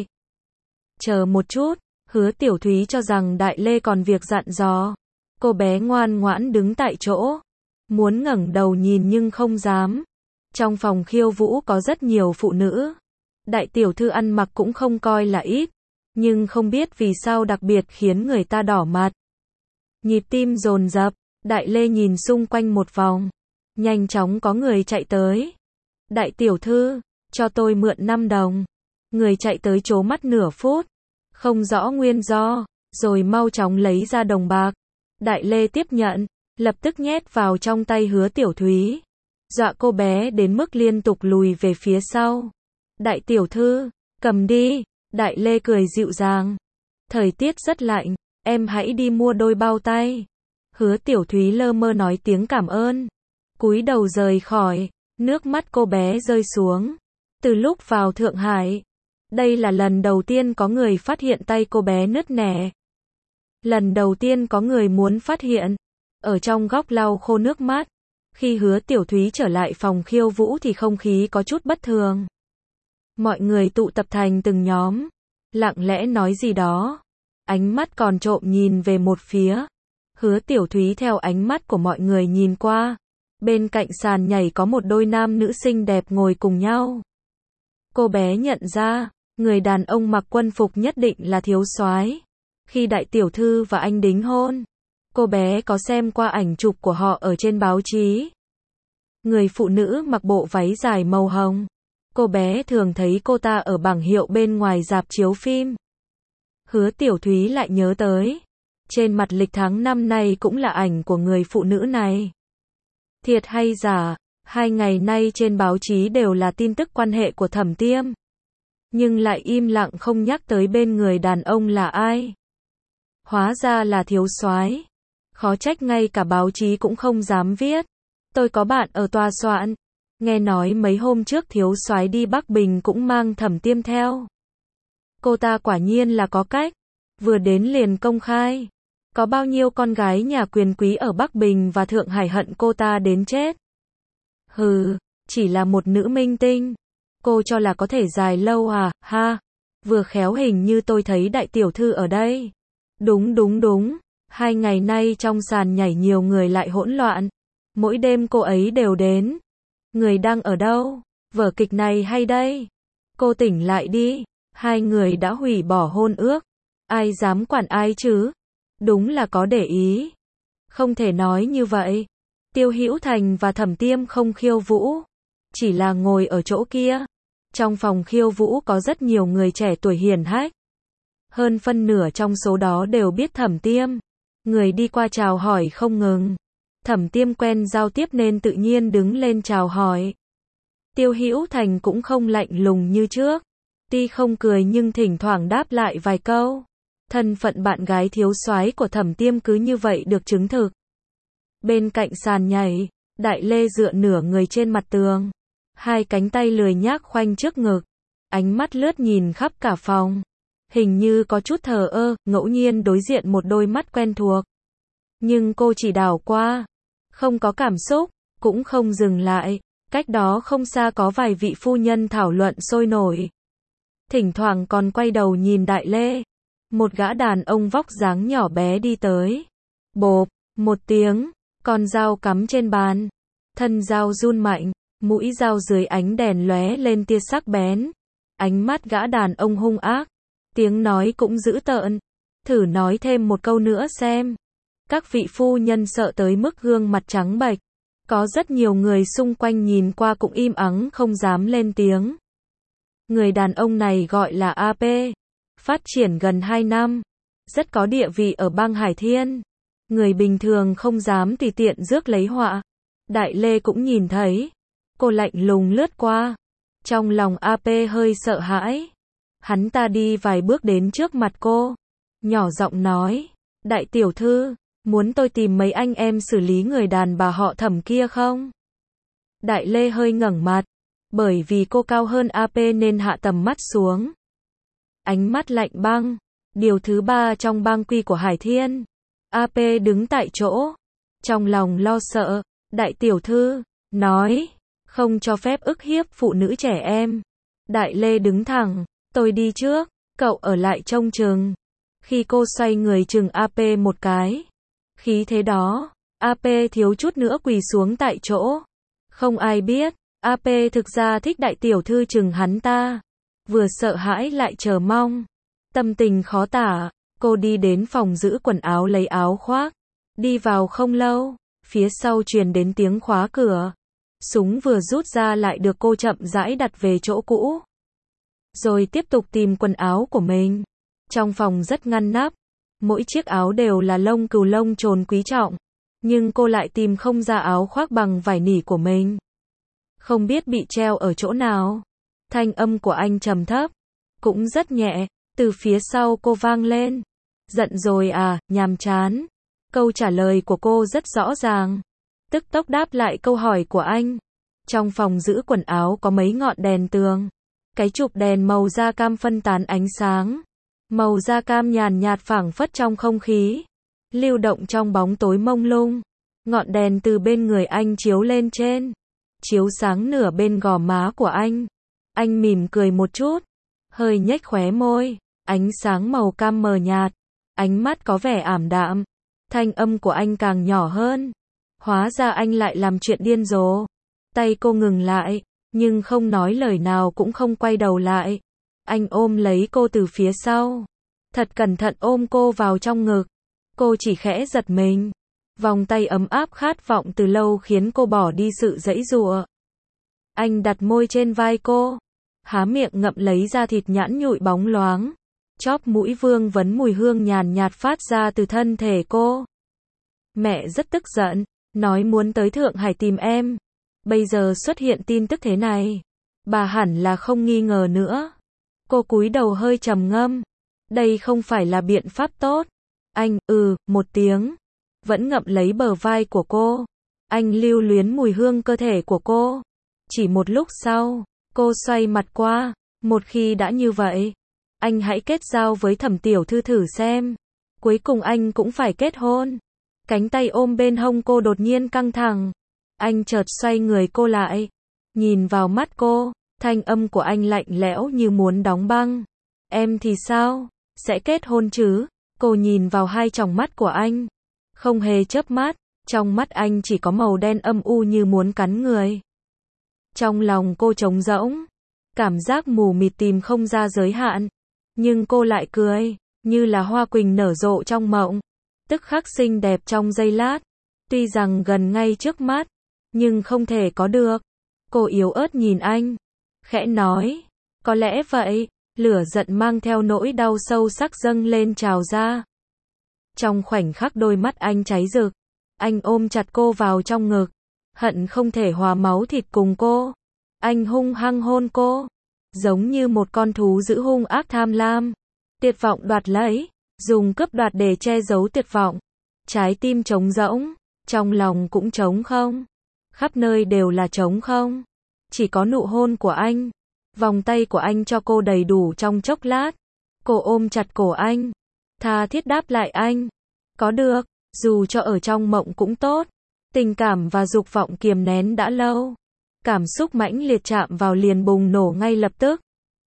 Chờ một chút. Hứa Tiểu Thúy cho rằng Đại Lê còn việc dặn dò. Cô bé ngoan ngoãn đứng tại chỗ, muốn ngẩng đầu nhìn nhưng không dám. Trong phòng khiêu vũ có rất nhiều phụ nữ. Đại tiểu thư ăn mặc cũng không coi là ít, nhưng không biết vì sao đặc biệt khiến người ta đỏ mặt. Nhịp tim dồn dập, Đại Lê nhìn xung quanh một vòng. Nhanh chóng có người chạy tới. Đại tiểu thư, cho tôi mượn 5 đồng. Người chạy tới trố mắt nửa phút, không rõ nguyên do, rồi mau chóng lấy ra đồng bạc. Đại Lê tiếp nhận, lập tức nhét vào trong tay Hứa Tiểu Thúy. Dọa cô bé đến mức liên tục lùi về phía sau. Đại tiểu thư, cầm đi. Đại Lê cười dịu dàng. Thời tiết rất lạnh, em hãy đi mua đôi bao tay. Hứa Tiểu Thúy lơ mơ nói tiếng cảm ơn, cúi đầu rời khỏi. Nước mắt cô bé rơi xuống. Từ lúc vào Thượng Hải, đây là lần đầu tiên có người phát hiện tay cô bé nứt nẻ. Lần đầu tiên có người muốn phát hiện. Ở trong góc lau khô nước mắt. Khi Hứa Tiểu Thúy trở lại phòng khiêu vũ thì không khí có chút bất thường. Mọi người tụ tập thành từng nhóm, lặng lẽ nói gì đó. Ánh mắt còn trộm nhìn về một phía. Hứa Tiểu Thúy theo ánh mắt của mọi người nhìn qua. Bên cạnh sàn nhảy có một đôi nam nữ xinh đẹp ngồi cùng nhau. Cô bé nhận ra, người đàn ông mặc quân phục nhất định là thiếu soái. Khi đại tiểu thư và anh đính hôn, cô bé có xem qua ảnh chụp của họ ở trên báo chí. Người phụ nữ mặc bộ váy dài màu hồng. Cô bé thường thấy cô ta ở bảng hiệu bên ngoài rạp chiếu phim. Hứa Tiểu Thúy lại nhớ tới. Trên mặt lịch tháng năm nay cũng là ảnh của người phụ nữ này. Thiệt hay giả, 2 ngày nay trên báo chí đều là tin tức quan hệ của Thẩm Tiêm. Nhưng lại im lặng không nhắc tới bên người đàn ông là ai. Hóa ra là thiếu soái. Khó trách ngay cả báo chí cũng không dám viết. Tôi có bạn ở tòa soạn. Nghe nói mấy hôm trước thiếu soái đi Bắc Bình cũng mang Thẩm Tiêm theo. Cô ta quả nhiên là có cách. Vừa đến liền công khai. Có bao nhiêu con gái nhà quyền quý ở Bắc Bình và Thượng Hải hận cô ta đến chết. Hừ, chỉ là một nữ minh tinh. Cô cho là có thể dài lâu à, ha. Vừa khéo hình như tôi thấy đại tiểu thư ở đây. Đúng. 2 ngày nay trong sàn nhảy nhiều người lại hỗn loạn. Mỗi đêm cô ấy đều đến. Người đang ở đâu? Vở kịch này hay đây? Cô tỉnh lại đi. 2 người đã hủy bỏ hôn ước. Ai dám quản ai chứ? Đúng là có để ý. Không thể nói như vậy. Tiêu Hữu Thành và Thẩm Tiêm không khiêu vũ. Chỉ là ngồi ở chỗ kia. Trong phòng khiêu vũ có rất nhiều người trẻ tuổi hiển hách. Hơn phân nửa trong số đó đều biết Thẩm Tiêm. Người đi qua chào hỏi không ngừng. Thẩm Tiêm quen giao tiếp nên tự nhiên đứng lên chào hỏi. Tiêu Hữu Thành cũng không lạnh lùng như trước. Tuy không cười nhưng thỉnh thoảng đáp lại vài câu. Thân phận bạn gái thiếu soái của Thẩm Tiêm cứ như vậy được chứng thực. Bên cạnh sàn nhảy, Đại Lê dựa nửa người trên mặt tường. 2 cánh tay lười nhác khoanh trước ngực. Ánh mắt lướt nhìn khắp cả phòng. Hình như có chút thờ ơ, ngẫu nhiên đối diện một đôi mắt quen thuộc. Nhưng cô chỉ đảo qua. Không có cảm xúc, cũng không dừng lại. Cách đó không xa có vài vị phu nhân thảo luận sôi nổi. Thỉnh thoảng còn quay đầu nhìn Đại Lê. Một gã đàn ông vóc dáng nhỏ bé đi tới. Bộp, một tiếng, con dao cắm trên bàn. Thân dao run mạnh, mũi dao dưới ánh đèn lóe lên tia sắc bén. Ánh mắt gã đàn ông hung ác. Tiếng nói cũng dữ tợn. Thử nói thêm một câu nữa xem. Các vị phu nhân sợ tới mức gương mặt trắng bệch. Có rất nhiều người xung quanh nhìn qua cũng im ắng không dám lên tiếng. Người đàn ông này gọi là AP. phát triển gần 2 năm, rất có địa vị ở bang Hải Thiên. Người bình thường không dám tùy tiện rước lấy họa. Đại Lê cũng nhìn thấy. Cô lạnh lùng lướt qua. Trong lòng AP hơi sợ hãi. Hắn ta đi vài bước đến trước mặt cô. Nhỏ giọng nói. Đại tiểu thư, muốn tôi tìm mấy anh em xử lý người đàn bà họ Thẩm kia không? Đại Lê hơi ngẩng mặt. Bởi vì cô cao hơn AP nên hạ tầm mắt xuống. Ánh mắt lạnh băng. Điều thứ 3 trong bang quy của Hải Thiên. AP đứng tại chỗ. Trong lòng lo sợ. Đại tiểu thư, nói. Không cho phép ức hiếp phụ nữ trẻ em. Đại Lê đứng thẳng. Tôi đi trước. Cậu ở lại trông chừng. Khi cô xoay người chừng AP một cái. Khí thế đó. AP thiếu chút nữa quỳ xuống tại chỗ. Không ai biết. AP thực ra thích đại tiểu thư chừng hắn ta. Vừa sợ hãi lại chờ mong. Tâm tình khó tả. Cô đi đến phòng giữ quần áo lấy áo khoác. Đi vào không lâu. Phía sau truyền đến tiếng khóa cửa. Súng vừa rút ra lại được cô chậm rãi đặt về chỗ cũ. Rồi tiếp tục tìm quần áo của mình. Trong phòng rất ngăn nắp. Mỗi chiếc áo đều là lông cừu lông trồn quý trọng. Nhưng cô lại tìm không ra áo khoác bằng vải nỉ của mình. Không biết bị treo ở chỗ nào. Thanh âm của anh trầm thấp. Cũng rất nhẹ. Từ phía sau cô vang lên. Giận rồi à, nhàm chán. Câu trả lời của cô rất rõ ràng. Tức tốc đáp lại câu hỏi của anh. Trong phòng giữ quần áo có mấy ngọn đèn tường. Cái chụp đèn màu da cam phân tán ánh sáng. Màu da cam nhàn nhạt phảng phất trong không khí. Lưu động trong bóng tối mông lung. Ngọn đèn từ bên người anh chiếu lên trên. Chiếu sáng nửa bên gò má của anh. Anh mỉm cười một chút. Hơi nhếch khóe môi. Ánh sáng màu cam mờ nhạt. Ánh mắt có vẻ ảm đạm. Thanh âm của anh càng nhỏ hơn. Hóa ra anh lại làm chuyện điên rồ. Tay cô ngừng lại. Nhưng không nói lời nào cũng không quay đầu lại. Anh ôm lấy cô từ phía sau. Thật cẩn thận ôm cô vào trong ngực. Cô chỉ khẽ giật mình. Vòng tay ấm áp khát vọng từ lâu khiến cô bỏ đi sự giãy giụa. Anh đặt môi trên vai cô. Há miệng ngậm lấy da thịt nhẵn nhụi bóng loáng. Chóp mũi vương vấn mùi hương nhàn nhạt phát ra từ thân thể cô. Mẹ rất tức giận. Nói muốn tới Thượng Hải tìm em. Bây giờ xuất hiện tin tức thế này. Bà hẳn là không nghi ngờ nữa. Cô cúi đầu hơi trầm ngâm. Đây không phải là biện pháp tốt. Anh, một tiếng. Vẫn ngậm lấy bờ vai của cô. Anh lưu luyến mùi hương cơ thể của cô. Chỉ một lúc sau, cô xoay mặt qua. Một khi đã như vậy, anh hãy kết giao với Thẩm tiểu thư thử xem. Cuối cùng anh cũng phải kết hôn. Cánh tay ôm bên hông cô đột nhiên căng thẳng. Anh chợt xoay người cô lại. Nhìn vào mắt cô, thanh âm của anh lạnh lẽo như muốn đóng băng. Em thì sao? Sẽ kết hôn chứ? Cô nhìn vào hai tròng mắt của anh. Không hề chớp mắt. Trong mắt anh chỉ có màu đen âm u như muốn cắn người. Trong lòng cô trống rỗng. Cảm giác mù mịt tìm không ra giới hạn. Nhưng cô lại cười. Như là hoa quỳnh nở rộ trong mộng. Tức khắc xinh đẹp trong giây lát. Tuy rằng gần ngay trước mắt. Nhưng không thể có được. Cô yếu ớt nhìn anh. Khẽ nói. Có lẽ vậy. Lửa giận mang theo nỗi đau sâu sắc dâng lên trào ra. Trong khoảnh khắc đôi mắt anh cháy rực. Anh ôm chặt cô vào trong ngực. Hận không thể hòa máu thịt cùng cô. Anh hung hăng hôn cô. Giống như một con thú dữ hung ác tham lam. Tuyệt vọng đoạt lấy. Dùng cướp đoạt để che giấu tuyệt vọng. Trái tim trống rỗng. Trong lòng cũng trống không. Khắp nơi đều là trống không. Chỉ có nụ hôn của anh. Vòng tay của anh cho cô đầy đủ trong chốc lát. Cô ôm chặt cổ anh. Tha thiết đáp lại anh. Có được. Dù cho ở trong mộng cũng tốt. Tình cảm và dục vọng kiềm nén đã lâu. Cảm xúc mãnh liệt chạm vào liền bùng nổ ngay lập tức.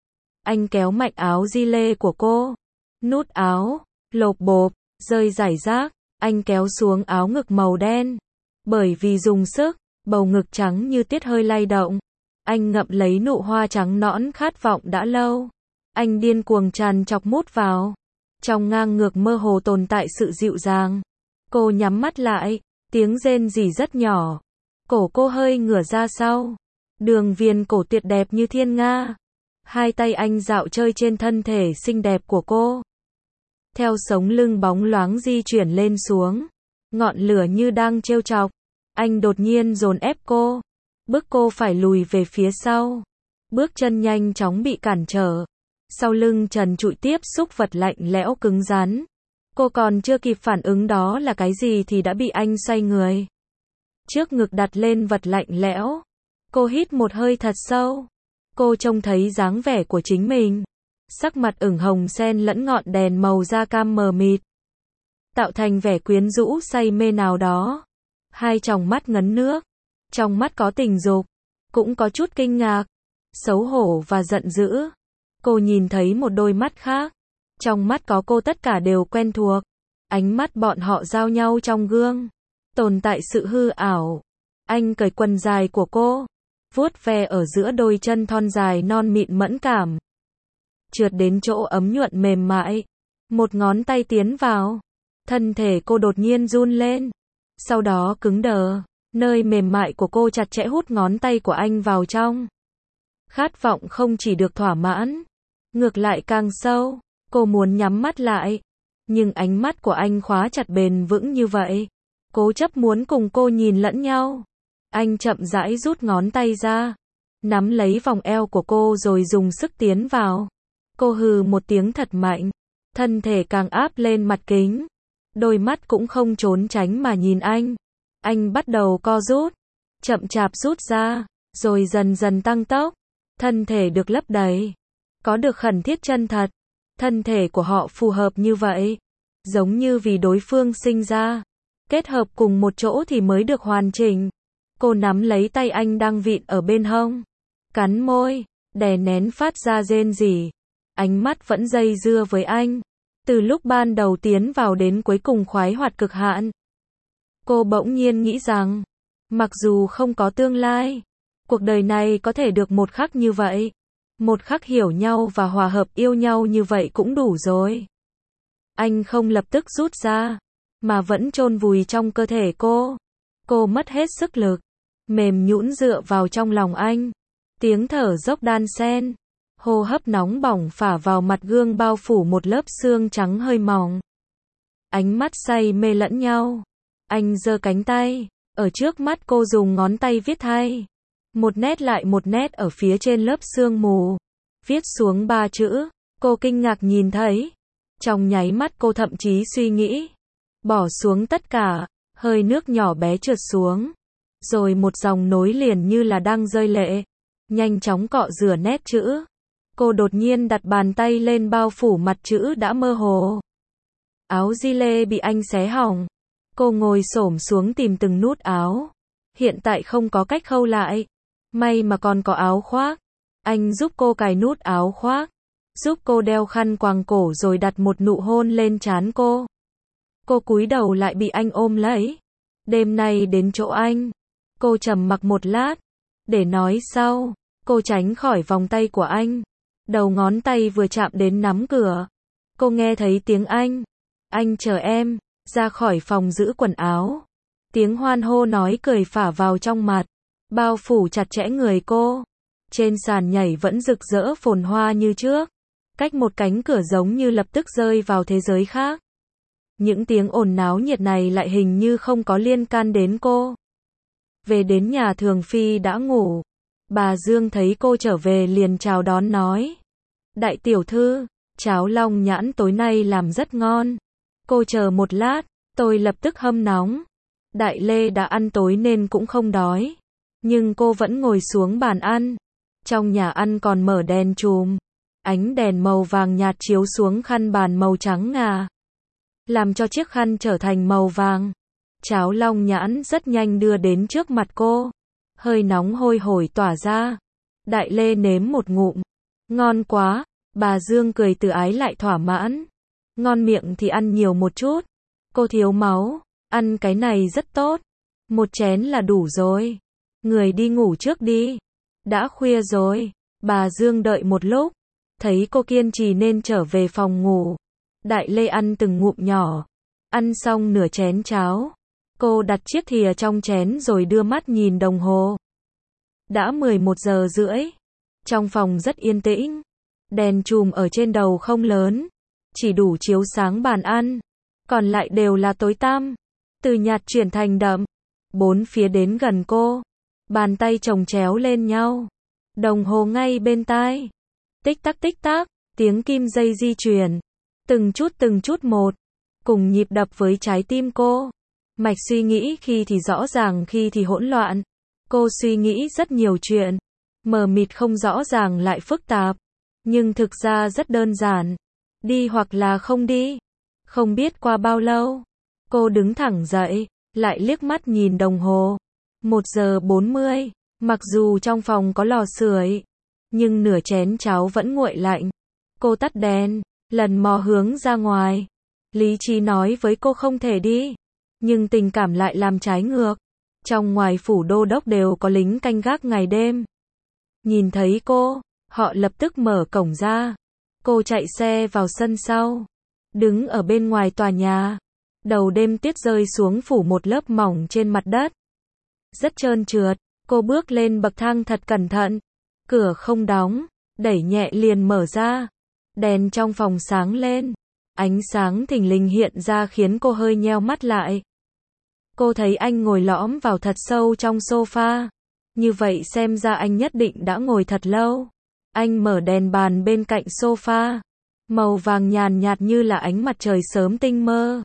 Anh kéo mạnh áo gi lê của cô. Nút áo. Lộp bộp. Rơi rải rác. Anh kéo xuống áo ngực màu đen. Bởi vì dùng sức. Bầu ngực trắng như tiết hơi lay động. Anh ngậm lấy nụ hoa trắng nõn khát vọng đã lâu. Anh điên cuồng tràn trọc mút vào. Trong ngang ngược mơ hồ tồn tại sự dịu dàng. Cô nhắm mắt lại. Tiếng rên rỉ rất nhỏ. Cổ cô hơi ngửa ra sau. Đường viền cổ tuyệt đẹp như thiên nga. Hai tay anh dạo chơi trên thân thể xinh đẹp của cô. Theo sống lưng bóng loáng di chuyển lên xuống. Ngọn lửa như đang trêu chọc. Anh đột nhiên dồn ép cô. Bức cô phải lùi về phía sau. Bước chân nhanh chóng bị cản trở. Sau lưng trần trụi tiếp xúc vật lạnh lẽo cứng rắn. Cô còn chưa kịp phản ứng đó là cái gì thì đã bị anh xoay người. Trước ngực đặt lên vật lạnh lẽo. Cô hít một hơi thật sâu. Cô trông thấy dáng vẻ của chính mình. Sắc mặt ửng hồng xen lẫn ngọn đèn màu da cam mờ mịt. Tạo thành vẻ quyến rũ say mê nào đó. Hai tròng mắt ngấn nước. Trong mắt có tình dục. Cũng có chút kinh ngạc. Xấu hổ và giận dữ. Cô nhìn thấy một đôi mắt khác. Trong mắt có cô tất cả đều quen thuộc. Ánh mắt bọn họ giao nhau trong gương. Tồn tại sự hư ảo. Anh cởi quần dài của cô. Vuốt ve ở giữa đôi chân thon dài non mịn mẫn cảm. Trượt đến chỗ ấm nhuận mềm mại. Một ngón tay tiến vào. Thân thể cô đột nhiên run lên. Sau đó cứng đờ. Nơi mềm mại của cô chặt chẽ hút ngón tay của anh vào trong. Khát vọng không chỉ được thỏa mãn. Ngược lại càng sâu. Cô muốn nhắm mắt lại. Nhưng ánh mắt của anh khóa chặt bền vững như vậy. Cố chấp muốn cùng cô nhìn lẫn nhau. Anh chậm rãi rút ngón tay ra. Nắm lấy vòng eo của cô rồi dùng sức tiến vào. Cô hừ một tiếng thật mạnh. Thân thể càng áp lên mặt kính. Đôi mắt cũng không trốn tránh mà nhìn anh. Anh bắt đầu co rút. Chậm chạp rút ra. Rồi dần dần tăng tốc. Thân thể được lấp đầy. Có được khẩn thiết chân thật. Thân thể của họ phù hợp như vậy. Giống như vì đối phương sinh ra. Kết hợp cùng một chỗ thì mới được hoàn chỉnh. Cô nắm lấy tay anh đang vịn ở bên hông. Cắn môi. Đè nén phát ra rên rỉ. Ánh mắt vẫn dây dưa với anh. Từ lúc ban đầu tiến vào đến cuối cùng khoái hoạt cực hạn. Cô bỗng nhiên nghĩ rằng. Mặc dù không có tương lai. Cuộc đời này có thể được một khắc như vậy. Một khắc hiểu nhau và hòa hợp yêu nhau như vậy cũng đủ rồi. Anh không lập tức rút ra. Mà vẫn chôn vùi trong cơ thể cô. Cô mất hết sức lực. Mềm nhũn dựa vào trong lòng anh. Tiếng thở dốc đan xen. Hô hấp nóng bỏng phả vào mặt gương bao phủ một lớp xương trắng hơi mỏng. Ánh mắt say mê lẫn nhau. Anh giơ cánh tay. Ở trước mắt cô dùng ngón tay viết thay. Một nét lại một nét ở phía trên lớp sương mù. Viết xuống 3 chữ. Cô kinh ngạc nhìn thấy. Trong nháy mắt cô thậm chí suy nghĩ. Bỏ xuống tất cả. Hơi nước nhỏ bé trượt xuống. Rồi một dòng nối liền như là đang rơi lệ. Nhanh chóng cọ rửa nét chữ. Cô đột nhiên đặt bàn tay lên bao phủ mặt chữ đã mơ hồ. Áo gi lê bị anh xé hỏng. Cô ngồi xổm xuống tìm từng nút áo. Hiện tại không có cách khâu lại. May mà còn có áo khoác. Anh giúp cô cài nút áo khoác. Giúp cô đeo khăn quàng cổ rồi đặt một nụ hôn lên trán cô. Cô cúi đầu lại bị anh ôm lấy. Đêm nay đến chỗ anh. Cô trầm mặc một lát. Để nói sau. Cô tránh khỏi vòng tay của anh. Đầu ngón tay vừa chạm đến nắm cửa. Cô nghe thấy tiếng anh. Anh chờ em. Ra khỏi phòng giữ quần áo. Tiếng hoan hô nói cười phả vào trong mặt. Bao phủ chặt chẽ người cô. Trên sàn nhảy vẫn rực rỡ phồn hoa như trước. Cách một cánh cửa giống như lập tức rơi vào thế giới khác. Những tiếng ồn náo nhiệt này lại hình như không có liên can đến cô. Về đến nhà Thường Phi đã ngủ. Bà Dương thấy cô trở về liền chào đón nói. Đại tiểu thư, cháo long nhãn tối nay làm rất ngon. Cô chờ một lát, tôi lập tức hâm nóng. Đại Lê đã ăn tối nên cũng không đói. Nhưng cô vẫn ngồi xuống bàn ăn. Trong nhà ăn còn mở đèn chùm. Ánh đèn màu vàng nhạt chiếu xuống khăn bàn màu trắng ngà. Làm cho chiếc khăn trở thành màu vàng. Cháo long nhãn rất nhanh đưa đến trước mặt cô. Hơi nóng hôi hổi tỏa ra. Đại Lê nếm một ngụm. Ngon quá. Bà Dương cười từ ái lại thỏa mãn. Ngon miệng thì ăn nhiều một chút. Cô thiếu máu. Ăn cái này rất tốt. Một chén là đủ rồi. Người đi ngủ trước đi. Đã khuya rồi. Bà Dương đợi một lúc. Thấy cô kiên trì nên trở về phòng ngủ. Đại Lê ăn từng ngụm nhỏ. Ăn xong nửa chén cháo. Cô đặt chiếc thìa trong chén rồi đưa mắt nhìn đồng hồ. Đã 11 giờ rưỡi. Trong phòng rất yên tĩnh. Đèn chùm ở trên đầu không lớn, chỉ đủ chiếu sáng bàn ăn, còn lại đều là tối tăm, từ nhạt chuyển thành đậm. Bốn phía đến gần cô, bàn tay chồng chéo lên nhau, đồng hồ ngay bên tai. Tích tắc, tiếng kim dây di chuyển, từng chút một, cùng nhịp đập với trái tim cô. Mạch suy nghĩ khi thì rõ ràng khi thì hỗn loạn. Cô suy nghĩ rất nhiều chuyện, mờ mịt không rõ ràng lại phức tạp, nhưng thực ra rất đơn giản. Đi hoặc là không đi. Không biết qua bao lâu, cô đứng thẳng dậy, lại liếc mắt nhìn đồng hồ. 1:40, mặc dù trong phòng có lò sưởi, nhưng nửa chén cháo vẫn nguội lạnh. Cô tắt đèn, lần mò hướng ra ngoài. Lý trí nói với cô không thể đi, nhưng tình cảm lại làm trái ngược. Trong ngoài phủ đô đốc đều có lính canh gác ngày đêm. Nhìn thấy cô, họ lập tức mở cổng ra. Cô chạy xe vào sân sau, đứng ở bên ngoài tòa nhà. Đầu đêm tuyết rơi xuống phủ một lớp mỏng trên mặt đất. Rất trơn trượt, cô bước lên bậc thang thật cẩn thận. Cửa không đóng, đẩy nhẹ liền mở ra. Đèn trong phòng sáng lên. Ánh sáng thình lình hiện ra khiến cô hơi nheo mắt lại. Cô thấy anh ngồi lõm vào thật sâu trong sofa. Như vậy xem ra anh nhất định đã ngồi thật lâu. Anh mở đèn bàn bên cạnh sofa. Màu vàng nhàn nhạt như là ánh mặt trời sớm tinh mơ.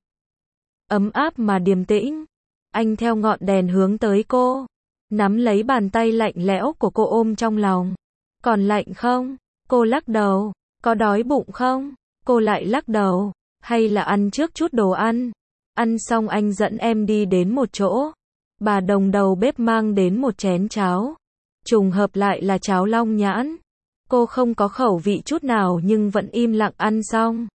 Ấm áp mà điềm tĩnh. Anh theo ngọn đèn hướng tới cô. Nắm lấy bàn tay lạnh lẽo của cô ôm trong lòng. Còn lạnh không? Cô lắc đầu. Có đói bụng không? Cô lại lắc đầu. Hay là ăn trước chút đồ ăn? Ăn xong anh dẫn em đi đến một chỗ. Bà đồng đầu bếp mang đến một chén cháo. Trùng hợp lại là cháo long nhãn. Cô không có khẩu vị chút nào nhưng vẫn im lặng ăn xong.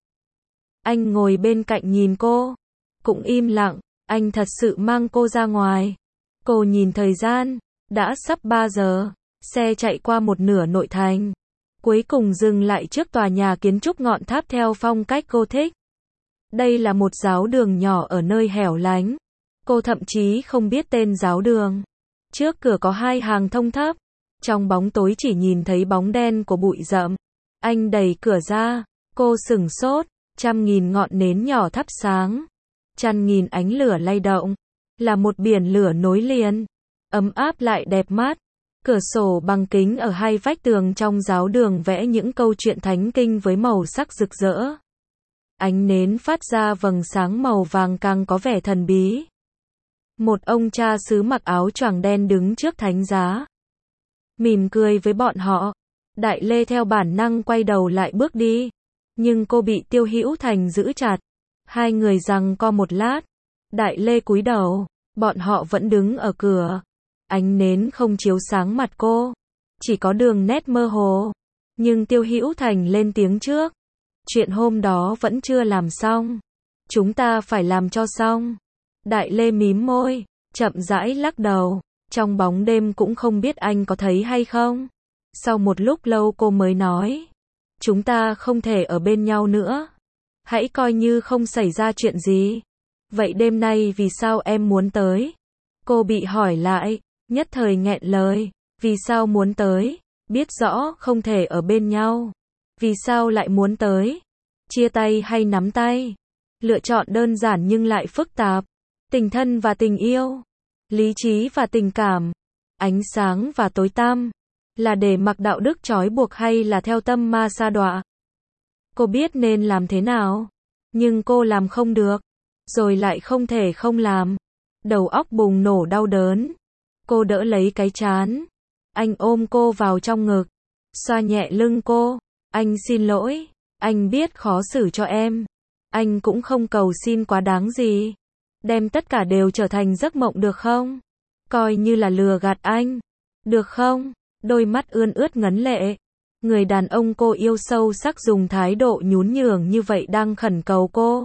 Anh ngồi bên cạnh nhìn cô. Cũng im lặng. Anh thật sự mang cô ra ngoài. Cô nhìn thời gian. Đã sắp 3 giờ. Xe chạy qua một nửa nội thành. Cuối cùng dừng lại trước tòa nhà kiến trúc ngọn tháp theo phong cách Gothic. Đây là một giáo đường nhỏ ở nơi hẻo lánh. Cô thậm chí không biết tên giáo đường. Trước cửa có 2 hàng thông thấp. Trong bóng tối chỉ nhìn thấy bóng đen của bụi rậm. Anh đẩy cửa ra. Cô sửng sốt. Trăm nghìn ngọn nến nhỏ thắp sáng. Trăm nghìn ánh lửa lay động. Là một biển lửa nối liền. Ấm áp lại đẹp mắt. Cửa sổ bằng kính ở 2 vách tường trong giáo đường vẽ những câu chuyện thánh kinh với màu sắc rực rỡ. Ánh nến phát ra vầng sáng màu vàng càng có vẻ thần bí. Một ông cha xứ mặc áo choàng đen đứng trước thánh giá. Mỉm cười với bọn họ. Đại Lê theo bản năng quay đầu lại bước đi. Nhưng cô bị Tiêu Hữu Thành giữ chặt. Hai người giằng co một lát. Đại Lê cúi đầu. Bọn họ vẫn đứng ở cửa. Ánh nến không chiếu sáng mặt cô. Chỉ có đường nét mơ hồ. Nhưng Tiêu Hữu Thành lên tiếng trước. Chuyện hôm đó vẫn chưa làm xong. Chúng ta phải làm cho xong. Đại Lê mím môi, chậm rãi lắc đầu. Trong bóng đêm cũng không biết anh có thấy hay không. Sau một lúc lâu cô mới nói. Chúng ta không thể ở bên nhau nữa. Hãy coi như không xảy ra chuyện gì. Vậy đêm nay vì sao em muốn tới? Cô bị hỏi lại, nhất thời nghẹn lời. Vì sao muốn tới? Biết rõ không thể ở bên nhau. Vì sao lại muốn tới? Chia tay hay nắm tay? Lựa chọn đơn giản nhưng lại phức tạp. Tình thân và tình yêu. Lý trí và tình cảm. Ánh sáng và tối tăm. Là để mặc đạo đức trói buộc hay là theo tâm ma sa đọa? Cô biết nên làm thế nào. Nhưng cô làm không được. Rồi lại không thể không làm. Đầu óc bùng nổ đau đớn. Cô đỡ lấy cái trán. Anh ôm cô vào trong ngực. Xoa nhẹ lưng cô. Anh xin lỗi. Anh biết khó xử cho em. Anh cũng không cầu xin quá đáng gì. Đem tất cả đều trở thành giấc mộng được không? Coi như là lừa gạt anh. Được không? Đôi mắt ươn ướt ngấn lệ. Người đàn ông cô yêu sâu sắc dùng thái độ nhún nhường như vậy đang khẩn cầu cô.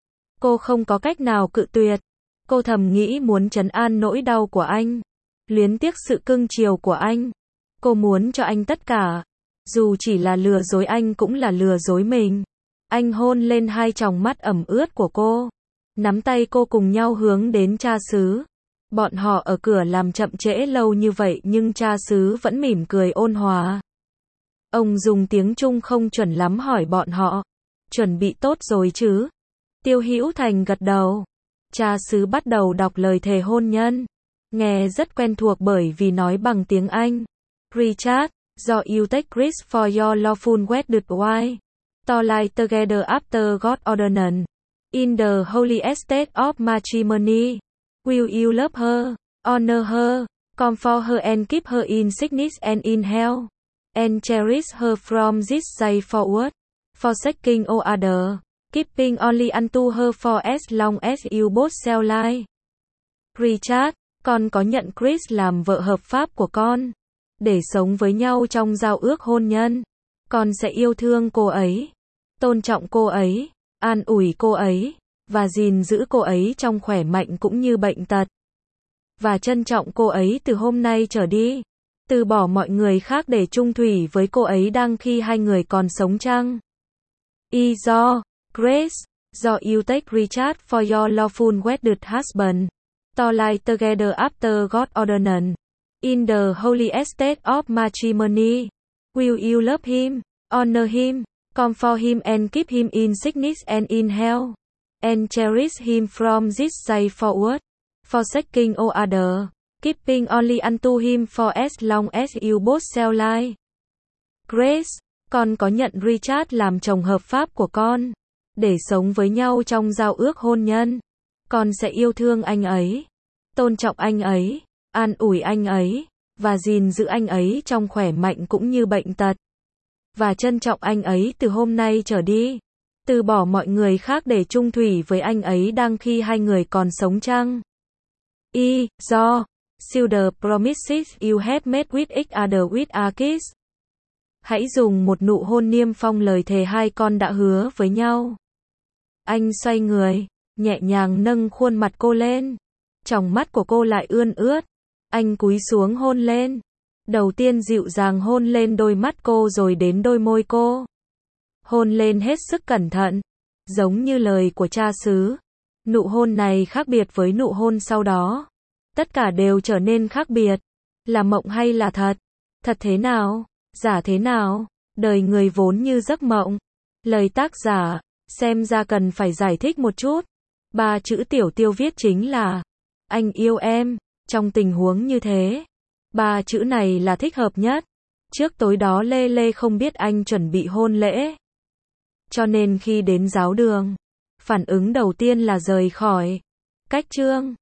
Cô không có cách nào cự tuyệt. Cô thầm nghĩ muốn trấn an nỗi đau của anh. Luyến tiếc sự cưng chiều của anh. Cô muốn cho anh tất cả. Dù chỉ là lừa dối anh cũng là lừa dối mình. Anh hôn lên 2 tròng mắt ẩm ướt của cô. Nắm tay cô cùng nhau hướng đến cha xứ. Bọn họ ở cửa làm chậm trễ lâu như vậy nhưng cha xứ vẫn mỉm cười ôn hòa. Ông dùng tiếng Trung không chuẩn lắm hỏi bọn họ. Chuẩn bị tốt rồi chứ? Tiêu Hữu Thành gật đầu. Cha xứ bắt đầu đọc lời thề hôn nhân. Nghe rất quen thuộc bởi vì nói bằng tiếng Anh. Richard, do you take Chris for your lawful wedded wife. To lie together after God ordinance. In the holy estate of matrimony. Will you love her, honor her, comfort her and keep her in sickness and in health? And cherish her from this day forward. Forsaking all other. Keeping only unto her for as long as you both shall live. Richard, con có nhận Chris làm vợ hợp pháp của con. Để sống với nhau trong giao ước hôn nhân. Con sẽ yêu thương cô ấy. Tôn trọng cô ấy. An ủi cô ấy. Và gìn giữ cô ấy trong khỏe mạnh cũng như bệnh tật. Và trân trọng cô ấy từ hôm nay trở đi. Từ bỏ mọi người khác để chung thủy với cô ấy đang khi hai người còn sống chăng? Do Grace, do you take Richard for your lawful wedded husband. To lie together after God ordinance. In the holy estate of matrimony. Will you love him, honor him, comfort him and keep him in sickness and in health? And cherish him from this day forward. Forsaking all other. Keeping only unto him for as long as you both shall live. Grace, con có nhận Richard làm chồng hợp pháp của con. Để sống với nhau trong giao ước hôn nhân. Con sẽ yêu thương anh ấy. Tôn trọng anh ấy. An ủi anh ấy. Và gìn giữ anh ấy trong khỏe mạnh cũng như bệnh tật. Và trân trọng anh ấy từ hôm nay trở đi. Từ bỏ mọi người khác để chung thủy với anh ấy đang khi hai người còn sống chăng? Do seal the promises you have made with each other with a kiss. Hãy dùng một nụ hôn niêm phong lời thề hai con đã hứa với nhau. Anh xoay người, nhẹ nhàng nâng khuôn mặt cô lên. Tròng mắt của cô lại ươn ướt. Anh cúi xuống hôn lên. Đầu tiên dịu dàng hôn lên đôi mắt cô rồi đến đôi môi cô. Hôn lên hết sức cẩn thận. Giống như lời của cha xứ. Nụ hôn này khác biệt với nụ hôn sau đó. Tất cả đều trở nên khác biệt. Là mộng hay là thật? Thật thế nào? Giả thế nào? Đời người vốn như giấc mộng. Lời tác giả, xem ra cần phải giải thích một chút. 3 chữ Tiểu Tiêu viết chính là anh yêu em. Trong tình huống như thế, 3 chữ này là thích hợp nhất. Trước tối đó Lê Lê không biết anh chuẩn bị hôn lễ. Cho nên khi đến giáo đường, phản ứng đầu tiên là rời khỏi. Cách chương.